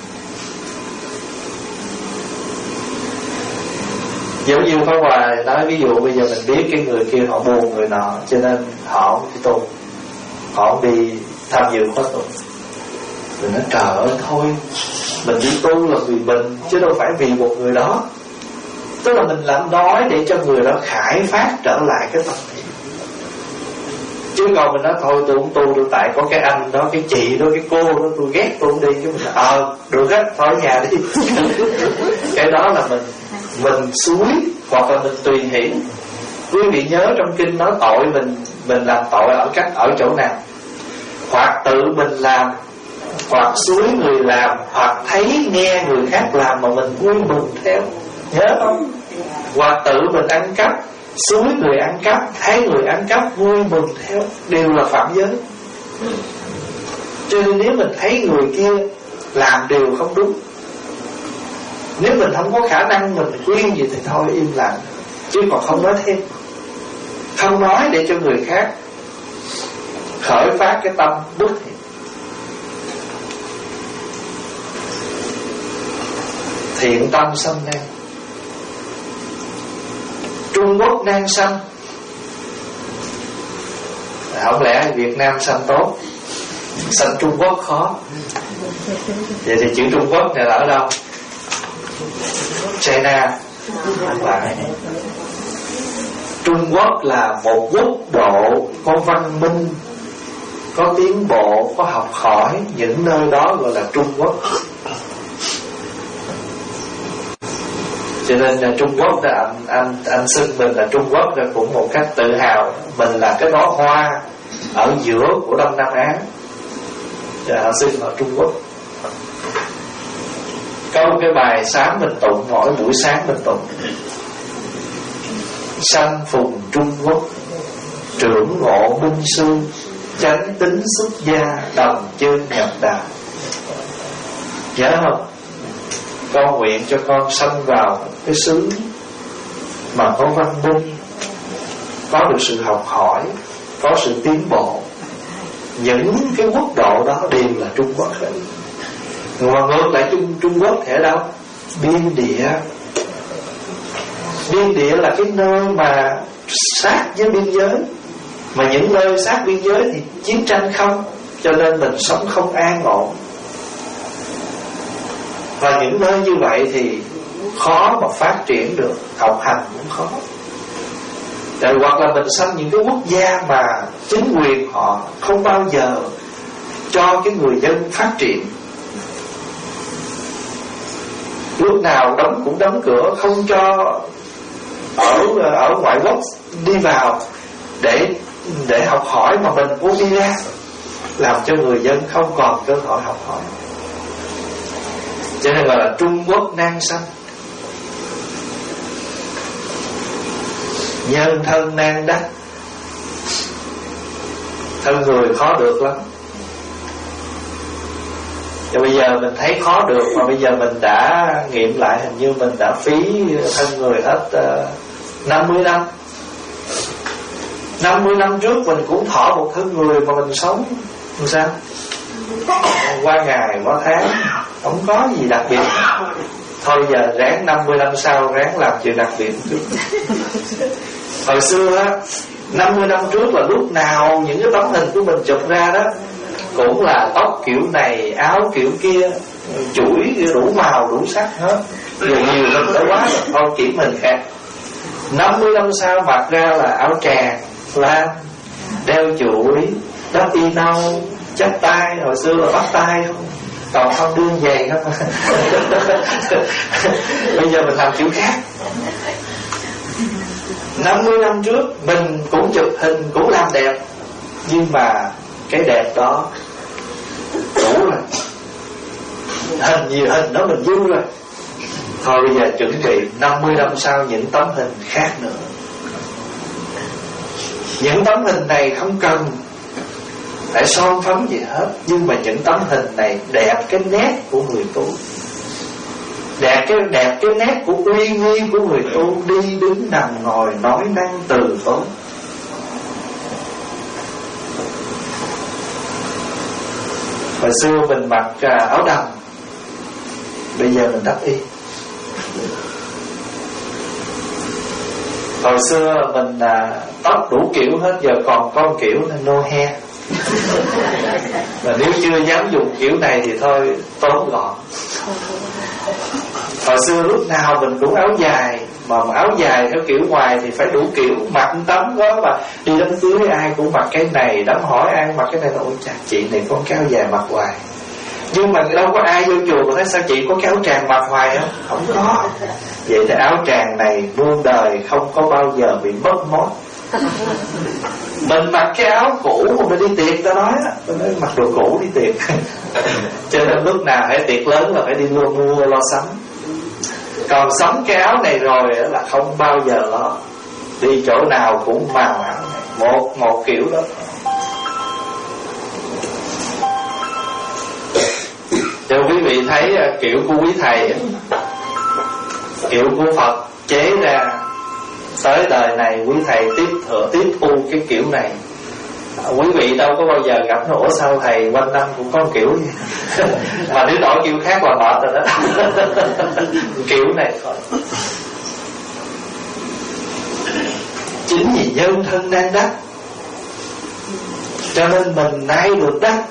Giống như Pháp Hòa nói, ví dụ bây giờ mình biết cái người kia họ buồn người nọ, cho nên họ không đi tu, họ không đi tham dự khóa tu. Mình nói trời ơi thôi, mình đi tu là vì mình, chứ đâu phải vì một người đó. Tức là mình làm nói để cho người đó khải phát trở lại cái tâm thiện. Chứ còn mình nói thôi tôi không tu được, tại có cái anh đó, cái chị đó, cái cô đó, tôi ghét tôi không đi. Chứ mình nói ờ được á, thôi ở nhà đi. Cái đó là mình Mình xúi hoặc là mình tùy hỷ. Quý vị nhớ trong kinh nói tội mình Mình làm tội ở cách ở chỗ nào? Hoặc tự mình làm, hoặc xúi người làm, hoặc thấy nghe người khác làm mà mình vui mừng theo. Nhớ không? Hoặc tự mình ăn cắp, xúi người ăn cắp, thấy người ăn cắp vui mừng theo, đều là phạm giới. Cho nên nếu mình thấy người kia làm điều không đúng, nếu mình không có khả năng mình khuyên gì thì thôi im lặng, chứ còn không nói thêm. Không nói để cho người khác khởi phát cái tâm bất thiện. Thiện tâm sanh nan. Trung Quốc nan sanh, không lẽ Việt Nam sanh tốt, sanh Trung Quốc khó? Vậy thì chữ Trung Quốc này là ở đâu? China. Không phải. Trung Quốc là một quốc độ có văn minh, có tiến bộ, có học hỏi. Những nơi đó gọi là Trung Quốc. Cho nên là Trung Quốc là anh anh anh xưng mình là Trung Quốc là cũng một cách tự hào. Mình là cái đóa hoa ở giữa của Đông Nam Á, và họ xưng là Trung Quốc. Câu cái bài sáng mình tụng, mỗi buổi sáng mình tụng: sanh phùng Trung Quốc, trưởng ngộ minh sư, chánh tính xuất gia, đồng chân nhập đạo. Nhớ không? Con nguyện cho con sanh vào cái xứ mà có văn minh, có được sự học hỏi, có sự tiến bộ. Những cái quốc độ đó đều là Trung Quốc hết. Mà ngược lại Trung, Trung Quốc thì ở đâu? Biên địa. Biên địa là cái nơi mà sát với biên giới. Mà những nơi sát biên giới thì chiến tranh không, cho nên mình sống không an ổn. Và những nơi như vậy thì khó mà phát triển được, học hành cũng khó. Rồi hoặc là mình sanh những cái quốc gia mà chính quyền họ không bao giờ cho cái người dân phát triển. lúc nào đóng cũng đóng cửa, không cho ở ở ngoại quốc đi vào để để học hỏi, mà mình muốn đi ra, làm cho người dân không còn cơ hội học hỏi. Cho nên gọi là Trung Quốc nan sanh, nhân thân nan đắc. Thân người khó được lắm. Và bây giờ mình thấy khó được, mà bây giờ mình đã nghiệm lại, hình như mình đã phí thân người hết uh, năm mươi năm. Năm mươi năm trước mình cũng thọ một thân người mà mình sống làm sao? Qua ngày qua tháng, không có gì đặc biệt. Thôi giờ ráng năm mươi năm sau ráng làm chuyện đặc biệt chút. Hồi xưa á, năm mươi năm trước là lúc nào những cái tấm hình của mình chụp ra đó cũng là tóc kiểu này, áo kiểu kia, chuỗi đủ màu đủ sắc hết. Giờ nhiều mình đã quá rồi, thôi chỉ mình khác. Năm mươi năm sau mặc ra là áo tràng lam, đeo chuỗi, đắp y nâu, chắp tay. Hồi xưa là bắt tay không, còn không đương giày không. Bây giờ mình làm kiểu khác. Năm mươi năm trước mình cũng chụp hình, cũng làm đẹp, nhưng mà cái đẹp đó đủ rồi, hình nhiều hình đó mình vui rồi. Thôi bây giờ chuẩn bị năm mươi năm sau những tấm hình khác nữa. Những tấm hình này không cần phải son phấn gì hết, nhưng mà những tấm hình này đẹp cái nét của người tu, đẹp cái đẹp cái nét của uy nghi của người tu, đi đứng nằm ngồi nói năng từ tốn. Hồi xưa mình mặc áo đầm, bây giờ mình đắp y. Hồi xưa mình à, tóc đủ kiểu hết, giờ còn con kiểu nên no hair. Mà nếu chưa dám dùng kiểu này thì thôi tốn gọn. Hồi xưa lúc nào mình cũng áo dài, mà áo dài theo kiểu ngoài thì phải đủ kiểu, mặc tấm đó mà đi đám cưới ai cũng mặc cái này, đám hỏi ai mặc cái này. Ôi chà, chị này có cái áo dài mặc hoài. Nhưng mà đâu có ai vô chùa mà nói sao chị có cái áo tràng mặc hoài không? Không có. Vậy thì áo tràng này muôn đời không có bao giờ bị mất mốt. Mình mặc cái áo cũ mà mình đi tiệc, ta nói á, tôi nói mặc đồ cũ đi tiệc. Cho nên lúc nào phải tiệc lớn là phải đi mua mua lo sắm. Còn sắm cái áo này rồi là không bao giờ lo. Đi chỗ nào cũng màu áo này, một một kiểu đó. Cho quý vị thấy kiểu của quý thầy, kiểu của Phật chế ra, tới đời này quý thầy tiếp thừa tiếp thu cái kiểu này. Quý vị đâu có bao giờ gặp nó, ủa sao thầy quanh năm cũng có kiểu gì. Mà nếu đổi kiểu khác là mệt rồi đó. Kiểu này thôi. Chính vì nhân thân đang đắc, cho nên mình nay được đắc.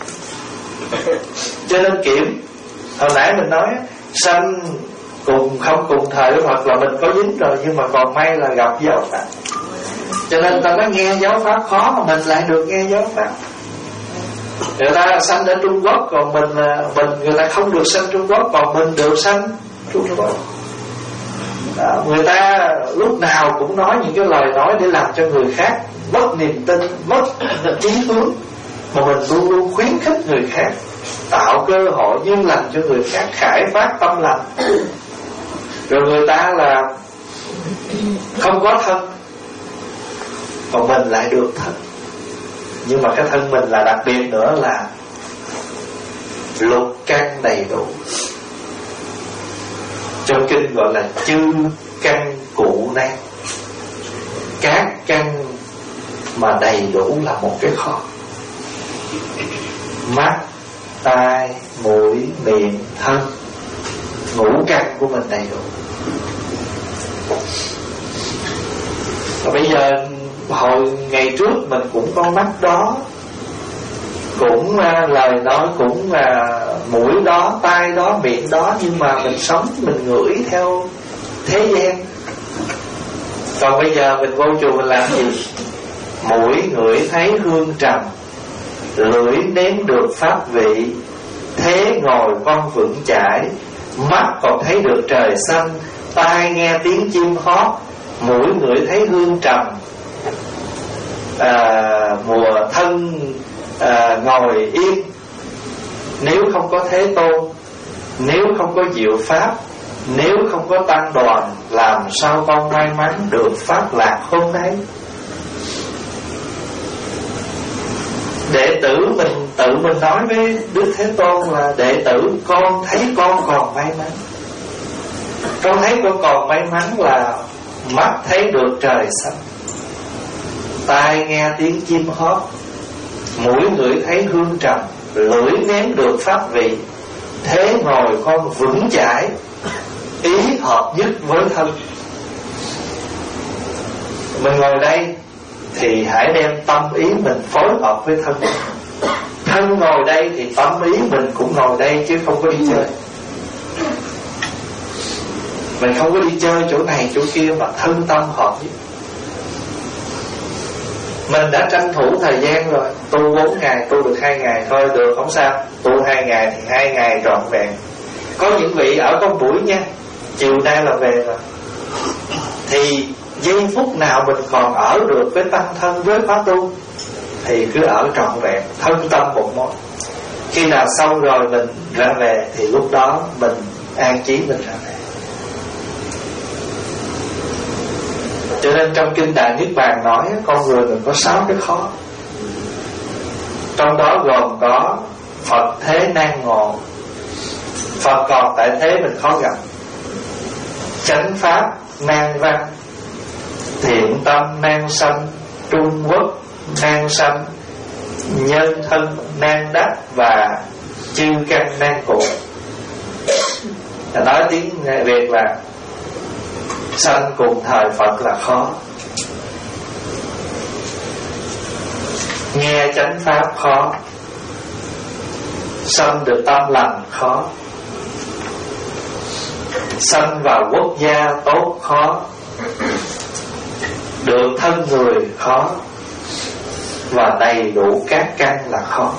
Cho nên kiểm, hồi nãy mình nói sanh cùng không cùng thời với Phật là mình có dính rồi, nhưng mà còn may là gặp giáo pháp. Cho nên ta nói nghe giáo pháp khó mà mình lại được nghe giáo pháp. Người ta sanh ở Trung Quốc, còn mình là mình người ta không được sanh Trung Quốc, còn mình được sanh Trung Quốc. À, người ta lúc nào cũng nói những cái lời nói để làm cho người khác mất niềm tin, mất chí hướng, mà mình luôn luôn khuyến khích người khác, tạo cơ hội duyên lành cho người khác khải phát tâm lành. Rồi người ta là không có thân, còn mình lại được thân. Nhưng mà cái thân mình là đặc biệt nữa là lục căn đầy đủ. Trong kinh gọi là chư căn cụ nan. Các căn mà đầy đủ là một cái kho. Mắt, tai, mũi, miệng, thân, ngũ căn của mình đầy đủ. Và bây giờ hồi ngày trước mình cũng có mắt đó, cũng uh, lời nói, cũng uh, mũi đó, tai đó, miệng đó, nhưng mà mình sống, mình ngửi theo thế gian. Còn bây giờ mình vô chùa mình làm gì? Mũi ngửi thấy hương trầm, lưỡi nếm được pháp vị, thế ngồi con vững chãi, mắt còn thấy được trời xanh, tai nghe tiếng chim hót, mũi ngửi thấy hương trầm, à, mùa thân à, ngồi yên. Nếu không có Thế Tôn, nếu không có diệu pháp, nếu không có tăng đoàn, làm sao con may mắn được pháp lạc hôm nay? Đệ tử mình tự mình nói với Đức Thế Tôn là: đệ tử con thấy con còn may mắn. Con thấy con còn may mắn là mắt thấy được trời xanh, tai nghe tiếng chim hót, mũi ngửi thấy hương trầm, lưỡi nếm được pháp vị. Thế ngồi con vững chãi, ý hợp nhất với thân. Mình ngồi đây thì hãy đem tâm ý mình phối hợp với thân. Thân ngồi đây thì tâm ý mình cũng ngồi đây, chứ không có đi chơi. Mình không có đi chơi chỗ này chỗ kia, mà thân tâm hợp với. Mình đã tranh thủ thời gian rồi, tu bốn ngày, tu được hai ngày thôi, được không sao. Tu hai ngày thì hai ngày trọn vẹn. Có những vị ở con buổi nha, chiều nay là về rồi, thì giây phút nào mình còn ở được với tăng thân với pháp tu thì cứ ở trọn vẹn, thân tâm một mối. Khi nào xong rồi mình ra về thì lúc đó mình an trí mình ra về. Cho nên trong Kinh Đại Niết Bàn nói con người mình có sáu cái khó. Trong đó gồm có Phật thế nan ngộ. Phật còn tại thế mình khó gặp. Chánh pháp nan văn, thiện tâm nan sanh, trung quốc nan sanh, nhân thân nan đắc, và chư căn nan cụ. Nói tiếng Việt là sanh cùng thời Phật là khó, nghe chánh pháp khó, sanh được tâm lành khó, sanh vào quốc gia tốt khó, được thân người khó, và đầy đủ các căn là khó.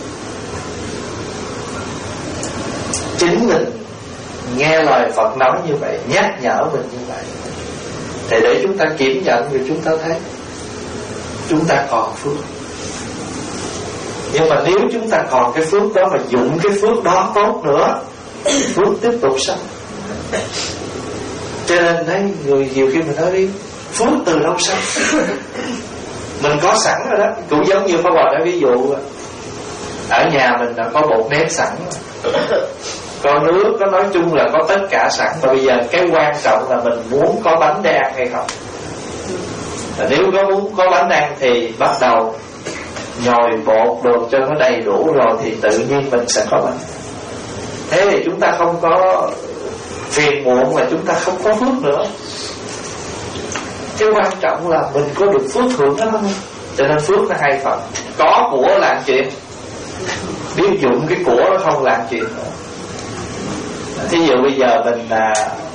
Chính mình nghe lời Phật nói như vậy, nhắc nhở mình như vậy, thì để chúng ta kiểm nhận thì chúng ta thấy chúng ta còn phước. Nhưng mà nếu chúng ta còn cái phước đó mà dụng cái phước đó tốt nữa, phước tiếp tục sanh. Cho nên thấy người nhiều khi mình nói đi, phước từ đâu sanh? Mình có sẵn rồi đó. Cũng giống như Pháp Hòa đã ví dụ, ở nhà mình đã có bột nếp sẵn, có nước, có nói chung là có tất cả sẵn. Và bây giờ cái quan trọng là mình muốn có bánh để ăn hay không. Và nếu có muốn có bánh ăn thì bắt đầu nhồi bột đồ cho nó đầy đủ rồi thì tự nhiên mình sẽ có bánh. Thế thì chúng ta không có phiền muộn là chúng ta không có phước nữa. Cái quan trọng là mình có được phước hưởng đó không? Cho nên phước nó hai phần. Có của làm chuyện, nếu dụng cái của nó không làm chuyện nữa. Thí dụ bây giờ mình à,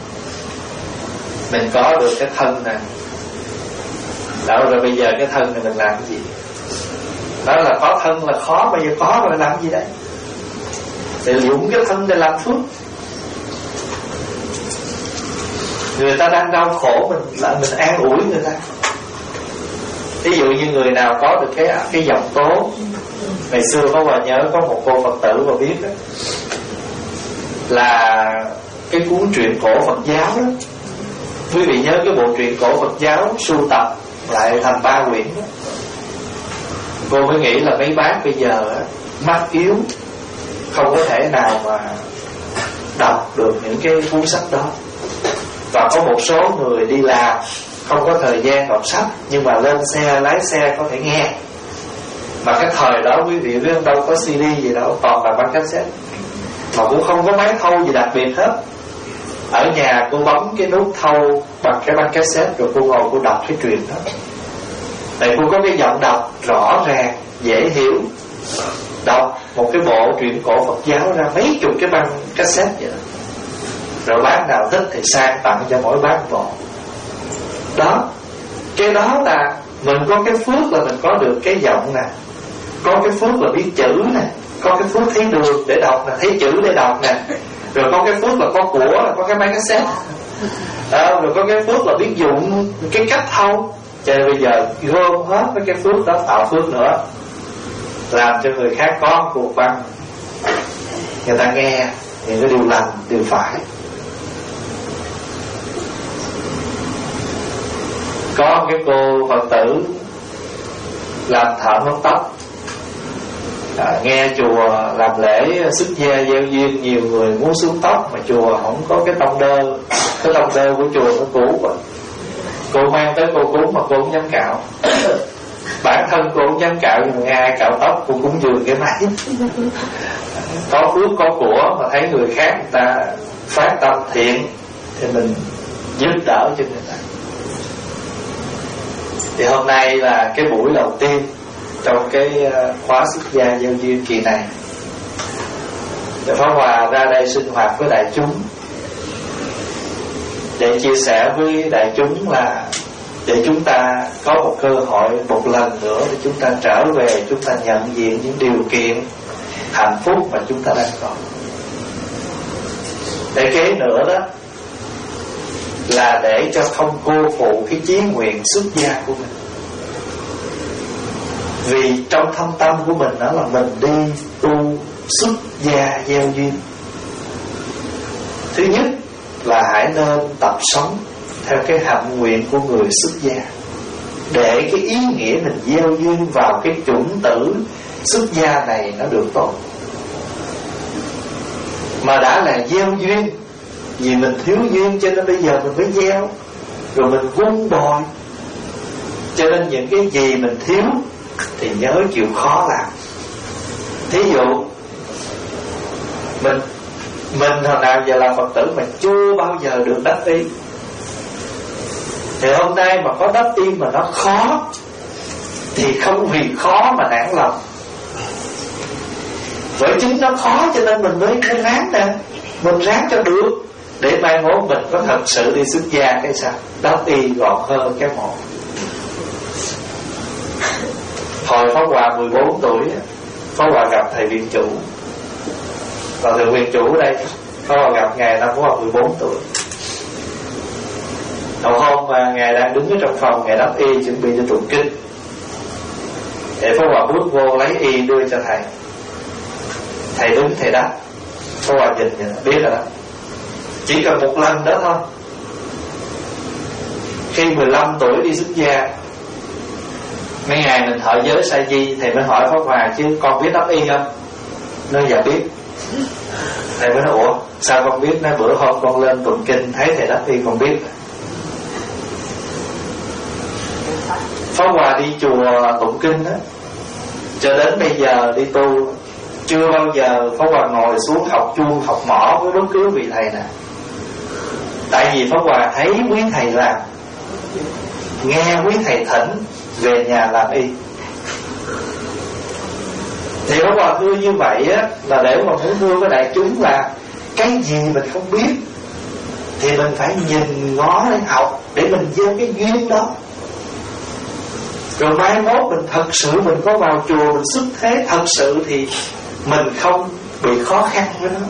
mình có được cái thân này, đó rồi bây giờ cái thân này mình làm cái gì? Đó là có thân là khó, bây giờ có rồi làm gì đấy? Để dụng cái thân để làm phước. Người ta đang đau khổ, mình lại mình an ủi người ta. Ví dụ như người nào có được cái cái giọng tố. Ngày xưa có bà nhớ có một cô Phật tử và biết đó, là cái cuốn truyện cổ Phật giáo đó. Quý vị nhớ cái bộ truyện cổ Phật giáo sưu tập lại thành ba quyển đó. Cô mới nghĩ là mấy bác bây giờ á, mắt yếu, không có thể nào mà đọc được những cái cuốn sách đó. Và có một số người đi làm không có thời gian đọc sách, nhưng mà lên xe, lái xe có thể nghe. Mà cái thời đó quý vị biết đâu có xê đê gì đâu, toàn là băng cassette, mà cũng không có máy thâu gì đặc biệt hết. Ở nhà cô bấm cái nút thâu bằng cái băng cassette, rồi cô ngồi cô đọc cái chuyện đó. Tại cô có cái giọng đọc rõ ràng, dễ hiểu. Đọc một cái bộ truyện cổ Phật giáo ra mấy chục cái băng cassette vậy đó. Rồi bác nào thích thì sang tặng cho mỗi bác bộ. Đó, cái đó là mình có cái phước là mình có được cái giọng nè, có cái phước là biết chữ nè, có cái phước thấy đường để đọc nè, thấy chữ để đọc nè. Rồi có cái phước là có của, là có cái máy cassette. À, rồi có cái phước là biết dụng cái cách thâu. Cho nên bây giờ gom hết với cái phước đó tạo phước nữa, làm cho người khác có cuộc văn, người ta nghe những cái điều lành, điều phải. Có cái cô Phật tử làm thợ hớt tóc, à, nghe chùa làm lễ xuất gia gieo duyên, nhiều người muốn xuống tóc mà chùa không có cái tông đơ, cái tông đơ của chùa nó cũ quá. Cô mang tới cô cúng mà cô không dám cạo. Bản thân cô không dám cạo, nhưng mà nghe ai cạo tóc cô cúng dường cái máy. Có phước có của mà thấy người khác người ta phát tâm thiện thì mình giúp đỡ cho người ta. Thì hôm nay là cái buổi đầu tiên trong cái khóa xuất gia gieo duyên kỳ này. Để Pháp Hòa ra đây sinh hoạt với đại chúng, để chia sẻ với đại chúng là để chúng ta có một cơ hội một lần nữa để chúng ta trở về, chúng ta nhận diện những điều kiện hạnh phúc mà chúng ta đang có. Để kế nữa đó là để cho không cô phụ cái chí nguyện xuất gia của mình. Vì trong thâm tâm của mình đó là mình đi tu xuất gia gieo duyên. Thứ nhất là hãy nên tập sống theo cái hạnh nguyện của người xuất gia, để cái ý nghĩa mình gieo duyên vào cái chủng tử xuất gia này nó được tốt. Mà đã là gieo duyên, vì mình thiếu duyên cho nên bây giờ mình mới gieo, rồi mình vun bồi. Cho nên những cái gì mình thiếu thì nhớ chịu khó làm. Thí dụ Mình Mình hồi nào giờ là Phật tử mà chưa bao giờ được đắp y, thì hôm nay mà có đắp y mà nó khó thì không vì khó mà nản lòng. Bởi chính nó khó cho nên mình mới mới ráng nè. Mình ráng cho được, để mai mốt mình có thật sự đi xuất gia cái sao đắp y gọn hơn cái một. Hồi Pháp Hòa mười bốn tuổi, Pháp Hòa gặp thầy viện chủ. Và thầy viện chủ ở đây Pháp Hòa gặp ngài năm Pháp Hòa mười bốn tuổi. Đầu hôm mà ngài đang đứng ở trong phòng, ngài đắp y chuẩn bị cho tụng kinh. Để Pháp Hòa bước vô lấy y đưa cho thầy. Thầy đứng thầy đắp. Pháp Hòa nhìn nhìn biết rồi đó. Chỉ cần một lần đó thôi. Khi mười lăm tuổi đi xuất gia, mấy ngày mình thọ giới sa di, thầy mới hỏi Pháp Hòa chứ con biết đắp y không? Nó dạ biết. Thầy mới nói ủa sao con biết? Nói bữa hôm con lên tụng kinh thấy thầy đắp y con biết. Pháp Hòa đi chùa tụng kinh đó, cho đến bây giờ đi tu chưa bao giờ Pháp Hòa ngồi xuống học chuông học mõ với bất cứ vị thầy nào. Tại vì Pháp Hòa thấy quý thầy làm, nghe quý thầy thỉnh, về nhà làm y. Thì Pháp Hòa thưa như vậy á, là để mà muốn thưa với đại chúng là cái gì mình không biết thì mình phải nhìn ngó để học, để mình gieo cái duyên đó. Rồi mai mốt mình thật sự mình có vào chùa mình xuất thế thật sự thì mình không bị khó khăn với nó.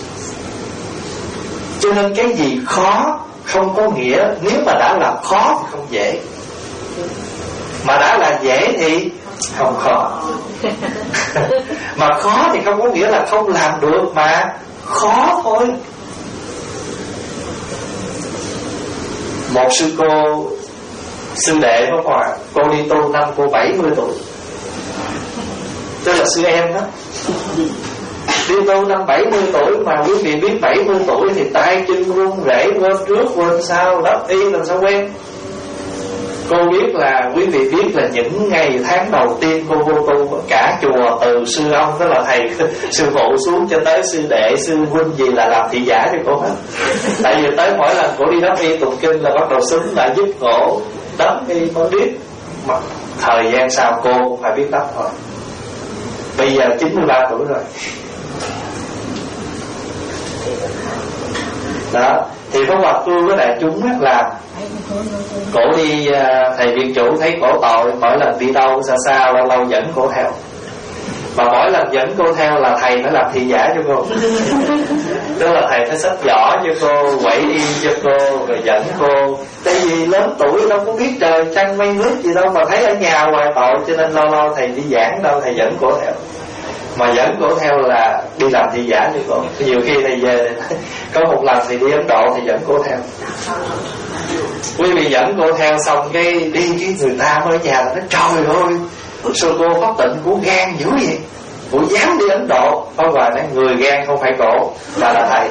Cho nên cái gì khó không có nghĩa nếu mà đã làm khó thì không dễ, mà đã là dễ thì không khó. Mà khó thì không có nghĩa là không làm được, mà khó thôi. Một sư cô, sư đệ Pháp Hòa, cô đi tu năm cô bảy mươi tuổi, tức là sư em đó. Đi tu năm bảy mươi tuổi mà quý vị biết bảy mươi tuổi thì tay chân run rẩy, quên trước quên sau, đắp y làm sao quen. Cô biết là, quý vị biết là những ngày tháng đầu tiên cô vô tu, cả chùa từ sư ông, tức là thầy sư phụ xuống cho tới sư đệ sư huynh gì là làm thị giả cho cô hết. Tại vì tới mỗi lần cô đi đắp y tụng kinh là bắt đầu xúm lại giúp ngộ đắp y mới biết. Mà thời gian sau cô cũng phải biết đắp thôi. Bây giờ chín mươi ba tuổi rồi đó. Thì Pháp Hòa thưa với đại chúng là cổ đi, thầy viện chủ thấy cổ tội, mỗi lần đi đâu xa xa lâu lâu dẫn cổ theo. Mà mỗi lần dẫn cô theo là thầy phải làm thị giả cho cô. Tức là thầy phải xách giỏ cho cô, quẩy yên cho cô, rồi dẫn cô. Tại vì lớn tuổi đâu có biết trời trăng mây nước gì đâu, mà thấy ở nhà hoài tội, cho nên lâu lâu thầy đi giảng đâu thầy dẫn cô theo. Mà dẫn cổ theo là đi làm thị giả cho cô. Nhiều khi thầy về có một lần thì đi Ấn Độ thì dẫn cô theo. Quý vị dẫn cô theo xong cái đi cái người ta ở nhà nó trời ơi, sao cô có tịnh của gan dữ vậy, cô dám đi Ấn Độ. Có vài nói người gan không phải cổ mà là thầy.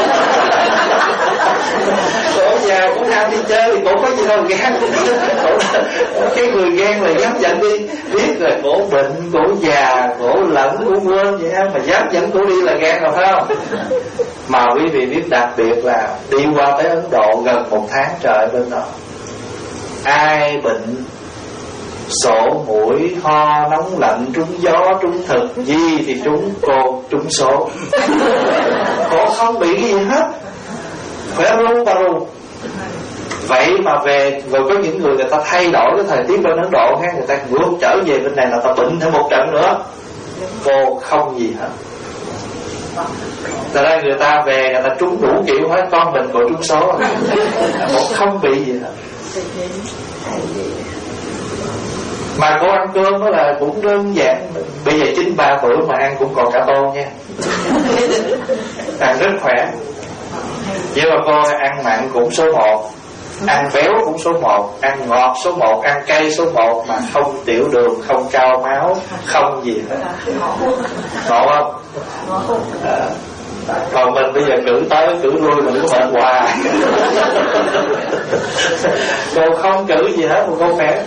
Cổ nhà cũng ham đi chơi thì cổ có gì đâu gan. Cái người gan là dám dẫn đi, biết là cổ bệnh, cổ già, cổ lẫn, cổ quên vậy á, mà dám dẫn cổ đi là gan rồi phải không? Mà quý vị biết đặc biệt là đi qua tới Ấn Độ gần một tháng trời bên đó, ai bệnh sổ mũi, ho, nóng lạnh, trúng gió, trúng thực, gì thì trúng, cô trúng số. Cô không bị cái gì hết, khỏe ru bà ru. Vậy mà về rồi có những người người ta thay đổi cái thời tiết bên Ấn Độ ha, người ta ngược trở về bên này là ta bệnh thêm một trận nữa. Cô không gì hết. Tại đây người ta về người ta trúng đủ kiểu hết, con mình cô trúng số, cô không bị gì hết. Mà cô ăn cơm đó là cũng đơn giản. Bây giờ chín ba tuổi mà ăn cũng còn cả tô nha. Ăn rất khỏe. Nhưng mà cô ăn mặn cũng số một, ăn béo cũng số một, ăn ngọt số một, ăn cay số một, mà không tiểu đường, không cao máu, không gì hết. Ngọt không? À, còn mình bây giờ cử tới cử lui mình cứ mệt hoài. Cô không cử gì hết mà cô khỏe.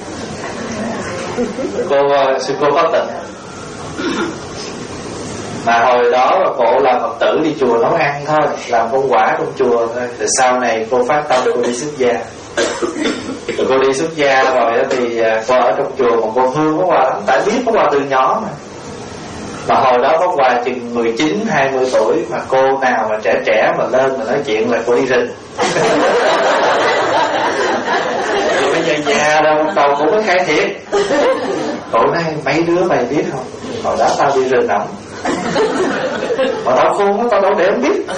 Cô sư cô có tịnh. Mà hồi đó cô là Phật tử đi chùa nấu ăn thôi, làm công quả trong chùa thôi. Rồi sau này cô phát tâm cô đi xuất gia. Rồi cô đi xuất gia rồi thì cô ở trong chùa mà cô thương Pháp Hòa lắm, tại biết Pháp Hòa từ nhỏ mà. Mà hồi đó Pháp Hòa chừng mười chín hai mươi tuổi, mà cô nào mà trẻ trẻ mà lên mà nói chuyện là cô đi rình. Rồi bây giờ già đâu đầu cũng mới khai thiệt. Cô nói mấy đứa mày biết không, hồi đó tao đi rình ổng, mà tao khôn quá tao đâu để không biết.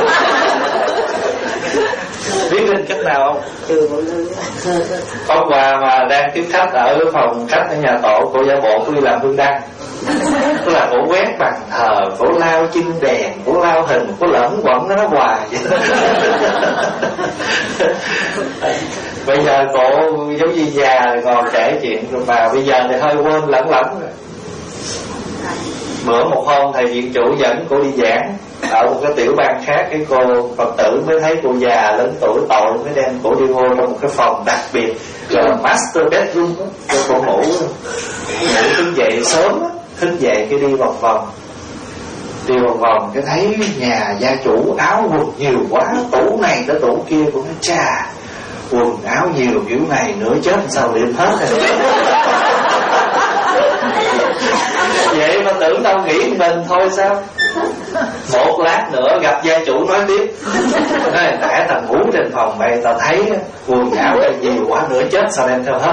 Biết rình cách nào không? Pháp Hòa mà đang tiếp khách ở phòng khách ở nhà tổ, cô giả bộ cô đi làm hương đăng. Cô là cổ quét bàn thờ, cổ lau chân đèn, cổ lau hình, cổ lẫn quẩn nó hoài vậy. Bây giờ cổ giống như già rồi còn kể chuyện rồi, mà bây giờ thì hơi quên lẫn lẫn rồi. Bữa một hôm thầy viện chủ dẫn cô đi giảng ở một cái tiểu bang khác, cái cô Phật tử mới thấy cô già lớn tuổi tội, mới đem cổ đi vô trong một cái phòng đặc biệt là master bedroom đó, cho cô ngủ. Ngủ thức dậy sớm đó, thức dậy cái đi vòng vòng, đi vòng vòng cái thấy nhà gia chủ áo quần nhiều quá, tủ này tới tủ kia, cũng nói chà quần áo nhiều kiểu này nữa chết sao liệm hết rồi. Vậy mà tưởng tao nghĩ mình thôi sao? Một lát nữa gặp gia chủ nói tiếp, nói nãy tao ngủ trên phòng mày tao thấy quần áo này nhiều quá nữa chết sao đem theo hết.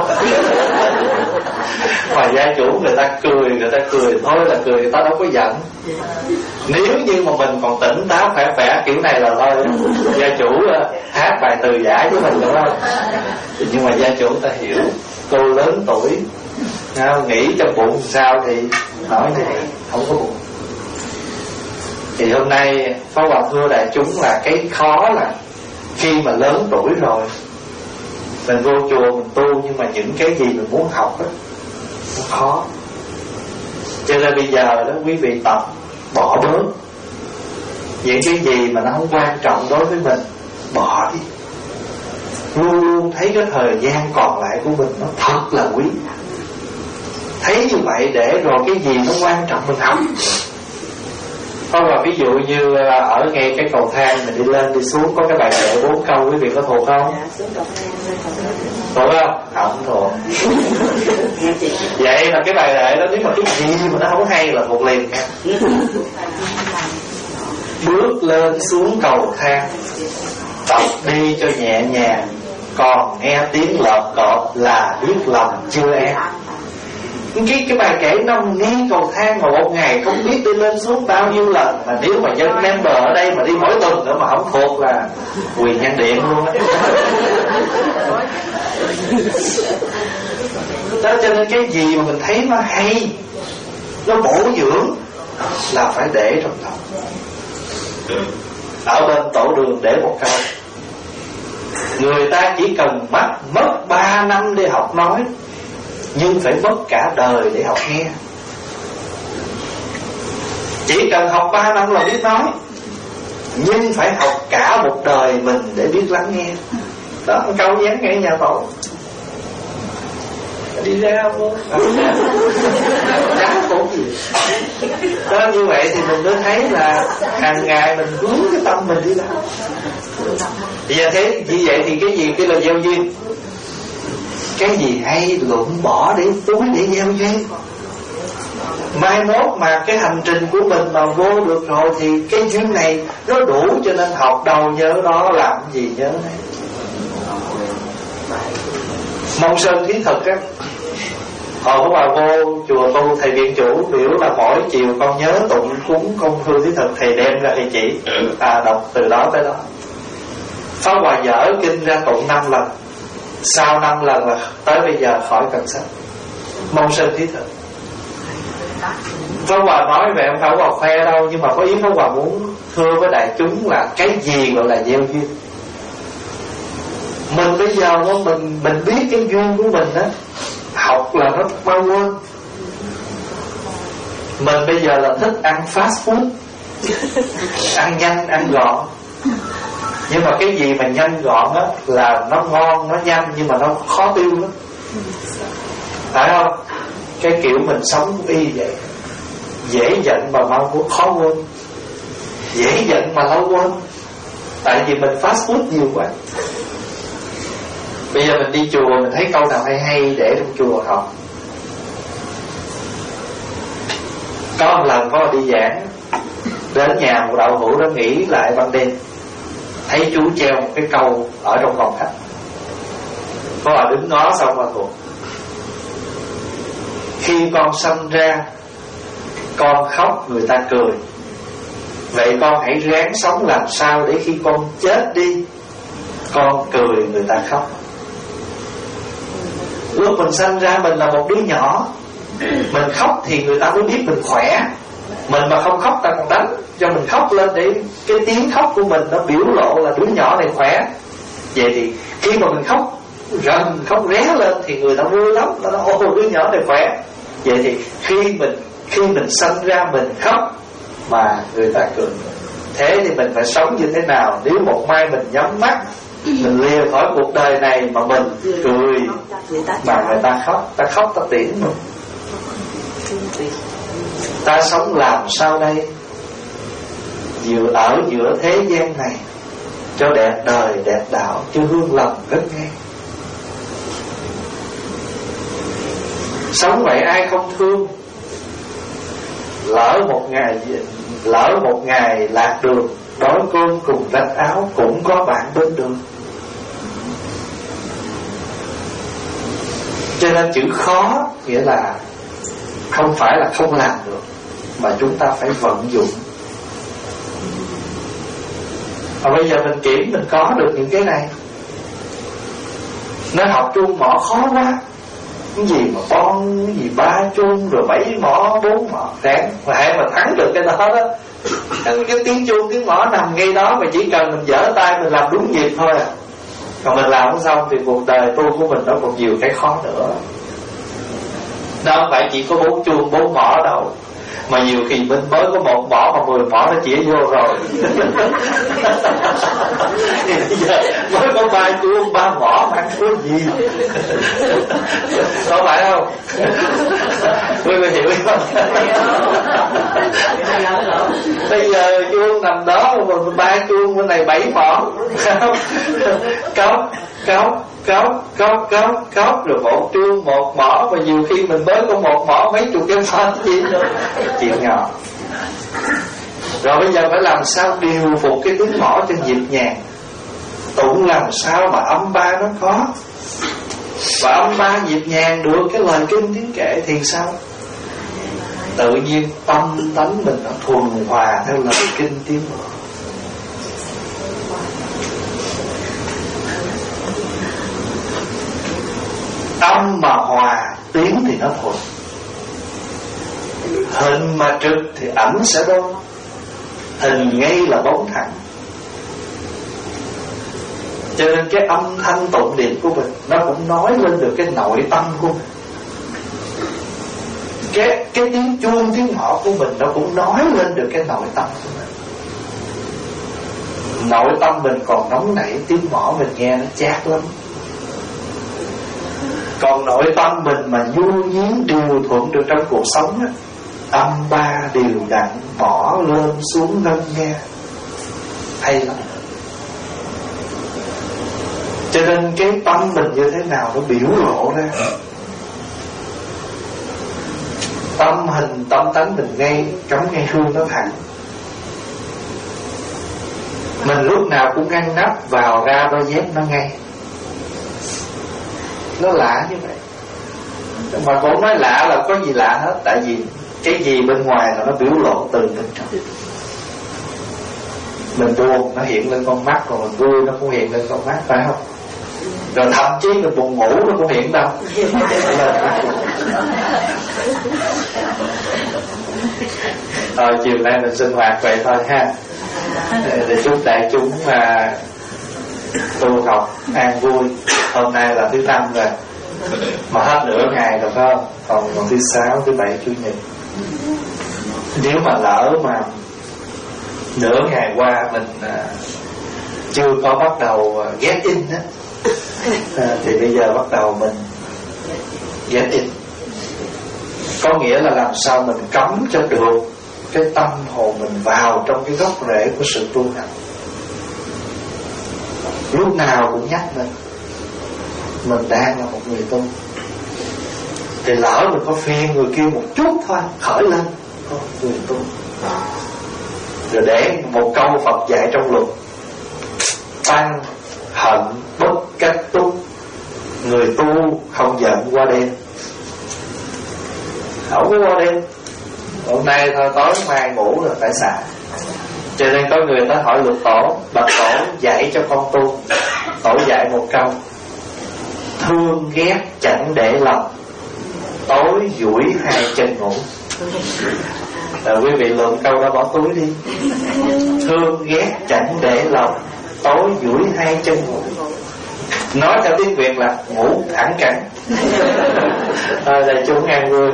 Mà gia chủ người ta cười, người ta cười thôi là cười, người ta đâu có giận. Nếu như mà mình còn tỉnh táo khỏe khỏe kiểu này là thôi, gia chủ hát bài từ giả với mình đúng không? Nhưng mà gia chủ ta hiểu cô lớn tuổi, nghĩ trong bụng sao thì nói như vậy, không có bụng. Thì hôm nay Pháp Hòa thưa đại chúng là cái khó là khi mà lớn tuổi rồi, mình vô chùa mình tu, nhưng mà những cái gì mình muốn học đó, nó khó. Cho nên bây giờ đó quý vị tập bỏ bớt những cái gì mà nó không quan trọng đối với mình, bỏ đi. Luôn luôn thấy cái thời gian còn lại của mình nó thật là quý. Thấy như vậy để rồi cái gì nó quan trọng mình học. Không, là ví dụ như ở ngay cái cầu thang mình đi lên đi xuống có cái bài kệ bốn câu, quý vị có thuộc không? Thuộc không? Không thuộc. Vậy là cái bài kệ đó nếu mà cái gì mà nó không hay là thuộc liền nha. Bước lên xuống cầu thang, tập đi cho nhẹ nhàng, còn nghe tiếng lợp cọp là biết lòng chưa em. Cái cái bài kể năm đi cầu thang mà một ngày không biết đi lên xuống bao nhiêu lần, mà nếu mà dân member ở đây mà đi mỗi tuần nữa mà không thuộc là quyền nhân điện luôn á. Đó, cho nên cái gì mà mình thấy nó hay, nó bổ dưỡng là phải để trong lòng. Ở bên tổ đường để một câu: người ta chỉ cần mất mất ba năm để học nói, nhưng phải mất cả đời để học nghe. Chỉ cần học ba năm là biết nói, nhưng phải học cả một đời mình để biết lắng nghe. Đó, câu dán ngay nhà tổ. Đi ra không? Chán khổ gì. Đó, như vậy thì mình mới thấy là hàng ngày mình hướng cái tâm mình đi làm. Bây giờ thế như vậy thì cái gì cái là gieo duyên. Cái gì hay luận bỏ để túi để gieo duyên. Mai mốt mà cái hành trình của mình mà vô được rồi thì cái duyên này nó đủ, cho nên học đầu nhớ đó, làm gì nhớ này. Mong Sơn Thí Thực á, hồi có bà vô chùa tu, thầy viện chủ biểu là mỗi chiều con nhớ tụng cúng công Phương Thí Thực, thầy đem ra thầy chỉ, à đọc từ đó tới đó. Pháp Hòa dở kinh ra tụng năm lần, sau năm lần là tới bây giờ khỏi cần sách. Mong Sơn Thí Thực. Pháp Hòa nói về em Pháp Hòa khoe đâu, nhưng mà có ý Pháp Hòa muốn thưa với đại chúng là cái gì gọi là gieo duyên. Mình bây giờ mình mình biết cái duyên của mình đó, học là nó bao quên. Mình bây giờ là thích ăn fast food, ăn nhanh, ăn gọn. Nhưng mà cái gì mà nhanh gọn á là nó ngon, nó nhanh, nhưng mà nó khó tiêu lắm, phải không? Cái kiểu mình sống y vậy. Dễ giận mà mau khó quên, dễ giận mà lâu quên. Tại vì mình fast food nhiều quá. Bây giờ mình đi chùa, mình thấy câu nào hay hay để trong chùa học. Có một lần có đi giảng, đến nhà một đạo hữu đó nghỉ lại ban đêm, thấy chú treo một cái câu ở trong phòng khách. Có bà đứng ngó xong mà thuộc: khi con sanh ra, con khóc người ta cười, vậy con hãy ráng sống làm sao để khi con chết đi, con cười người ta khóc. Lúc mình sanh ra mình là một đứa nhỏ, mình khóc thì người ta mới biết mình khỏe. Mình mà không khóc ta còn đánh cho mình khóc lên, để cái tiếng khóc của mình nó biểu lộ là đứa nhỏ này khỏe. Vậy thì khi mà mình khóc rần, khóc ré lên thì người ta vui lắm, nó nói ô đứa nhỏ này khỏe. Vậy thì khi mình khi mình sanh ra mình khóc mà người ta cười, thế thì mình phải sống như thế nào? Nếu một mai mình nhắm mắt, mình lìa khỏi cuộc đời này mà mình cười mà người ta khóc, ta khóc ta tiễn mình. Ta sống làm sao đây? Vừa ở giữa thế gian này cho đẹp đời đẹp đạo, chứ hương lòng rất nghe. Sống vậy ai không thương? Lỡ một ngày Lỡ một ngày lạc đường, đói cơm cùng rách áo, cũng có bạn bên đường. Cho nên chữ khó nghĩa là không phải là không làm được, mà chúng ta phải vận dụng. Và bây giờ mình kiểm mình có được những cái này. Nó học chuông mỏ khó quá, cái gì mà con, cái gì ba chuông rồi bảy mỏ bốn mỏ ráng mà hãy mà thắng được cái đó đó. Cái tiếng chuông tiếng mỏ nằm ngay đó, mà chỉ cần mình giở tay mình làm đúng nhịp thôi à. Còn mình làm không xong thì cuộc đời tu của mình nó còn nhiều cái khó nữa. Đó không phải chỉ có bốn chuông bốn mỏ đâu, mà nhiều khi mình mới có một mỏ mà mười mỏ nó chĩa vô rồi. Thì bây giờ mới có ba chuông ba mỏ mà ăn có gì. Có phải không? Quý vị hiểu không? Bây giờ chuông nằm đó mà ba chuông bên này bảy mỏ. Cốc cốc cốc cốc cốc cốc rồi một chuông một mỏ, mà nhiều khi mình mới có một mỏ mấy chục cái phân gì nữa. Chuyện nhỏ. Rồi bây giờ phải làm sao điều phục cái tiếng mỏ cho nhịp nhàng, tụng làm sao mà âm ba nó có. Và âm ba nhịp nhàng được cái lời kinh tiếng kệ thì sao? Tự nhiên tâm tánh mình nó thuần hòa theo lời kinh tiếng mở. Âm mà hòa, tiếng thì nó thuần. Hình mà trực thì ảnh sẽ đo. Hình ngay là bóng thẳng. Cho nên cái âm thanh tụng niệm của mình nó cũng nói lên được cái nội tâm của mình. Cái, cái tiếng chuông tiếng mõ của mình nó cũng nói lên được cái nội tâm của mình. Nội tâm mình còn nóng nảy, tiếng mõ mình nghe nó chát lắm. Còn nội tâm mình mà nhu nhuyến điều thuận được trong cuộc sống á, âm ba đều đặn, mõ lên xuống ngân nghe, hay lắm. Cho nên cái tâm mình như thế nào nó biểu lộ ra. Tâm hình tâm tánh mình ngay cắm ngay hương nó thẳng. Mình lúc nào cũng ngăn nắp vào ra đôi dép nó ngay. Nó lạ như vậy. Mà cũng nói lạ là có gì lạ hết. Tại vì cái gì bên ngoài là nó biểu lộ từ bên trong. Mình buồn nó hiện lên con mắt, còn mình vui nó cũng hiện lên con mắt, phải không? Rồi thậm chí mình buồn ngủ nó cũng hiện đâu. Thôi chiều nay mình sinh hoạt vậy thôi ha, để chúc đại chúng mà tu học an vui. Hôm nay là thứ năm rồi, mà hết nửa ngày rồi phải không? Còn còn thứ sáu, thứ bảy, chủ nhật. Nếu mà lỡ mà nửa ngày qua mình à, chưa có bắt đầu get in á, à, thì bây giờ bắt đầu mình get in. Có nghĩa là làm sao mình cắm cho được cái tâm hồn mình vào trong cái gốc rễ của sự tu hành. Lúc nào cũng nhắc mình mình đang là một người tu. Thì lỡ mình có phiền người kia một chút thôi, khởi lên có người tu. Rồi để một câu Phật dạy trong luật: tăng hận bất cách túc, người tu không giận qua đêm. Không có qua đêm. Hôm nay thôi, tối mai ngủ rồi phải xả. Cho nên có người ta hỏi luật tổ: bạch tổ dạy cho con tu. Tổ dạy một câu: thương ghét chẳng để lòng, tối duỗi hai chân ngủ. À, quý vị luận câu đó bỏ túi đi. Thương ghét chẳng để lòng, tối duỗi hai chân ngủ. Nói theo tiếng Việt là ngủ thẳng cẳng. À, đại chúng an vui.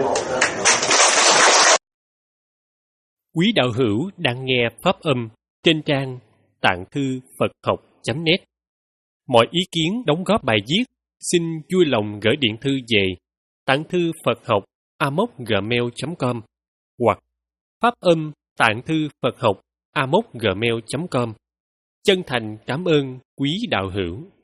Quý đạo hữu đang nghe pháp âm trên trang tạng thư Phật học chấm net. Mọi ý kiến đóng góp bài viết xin vui lòng gửi điện thư về tạng thư Phật học a mốc gmail chấm com hoặc pháp âm tạng thư Phật học a mốc gmail chấm com. Chân thành cảm ơn quý đạo hữu.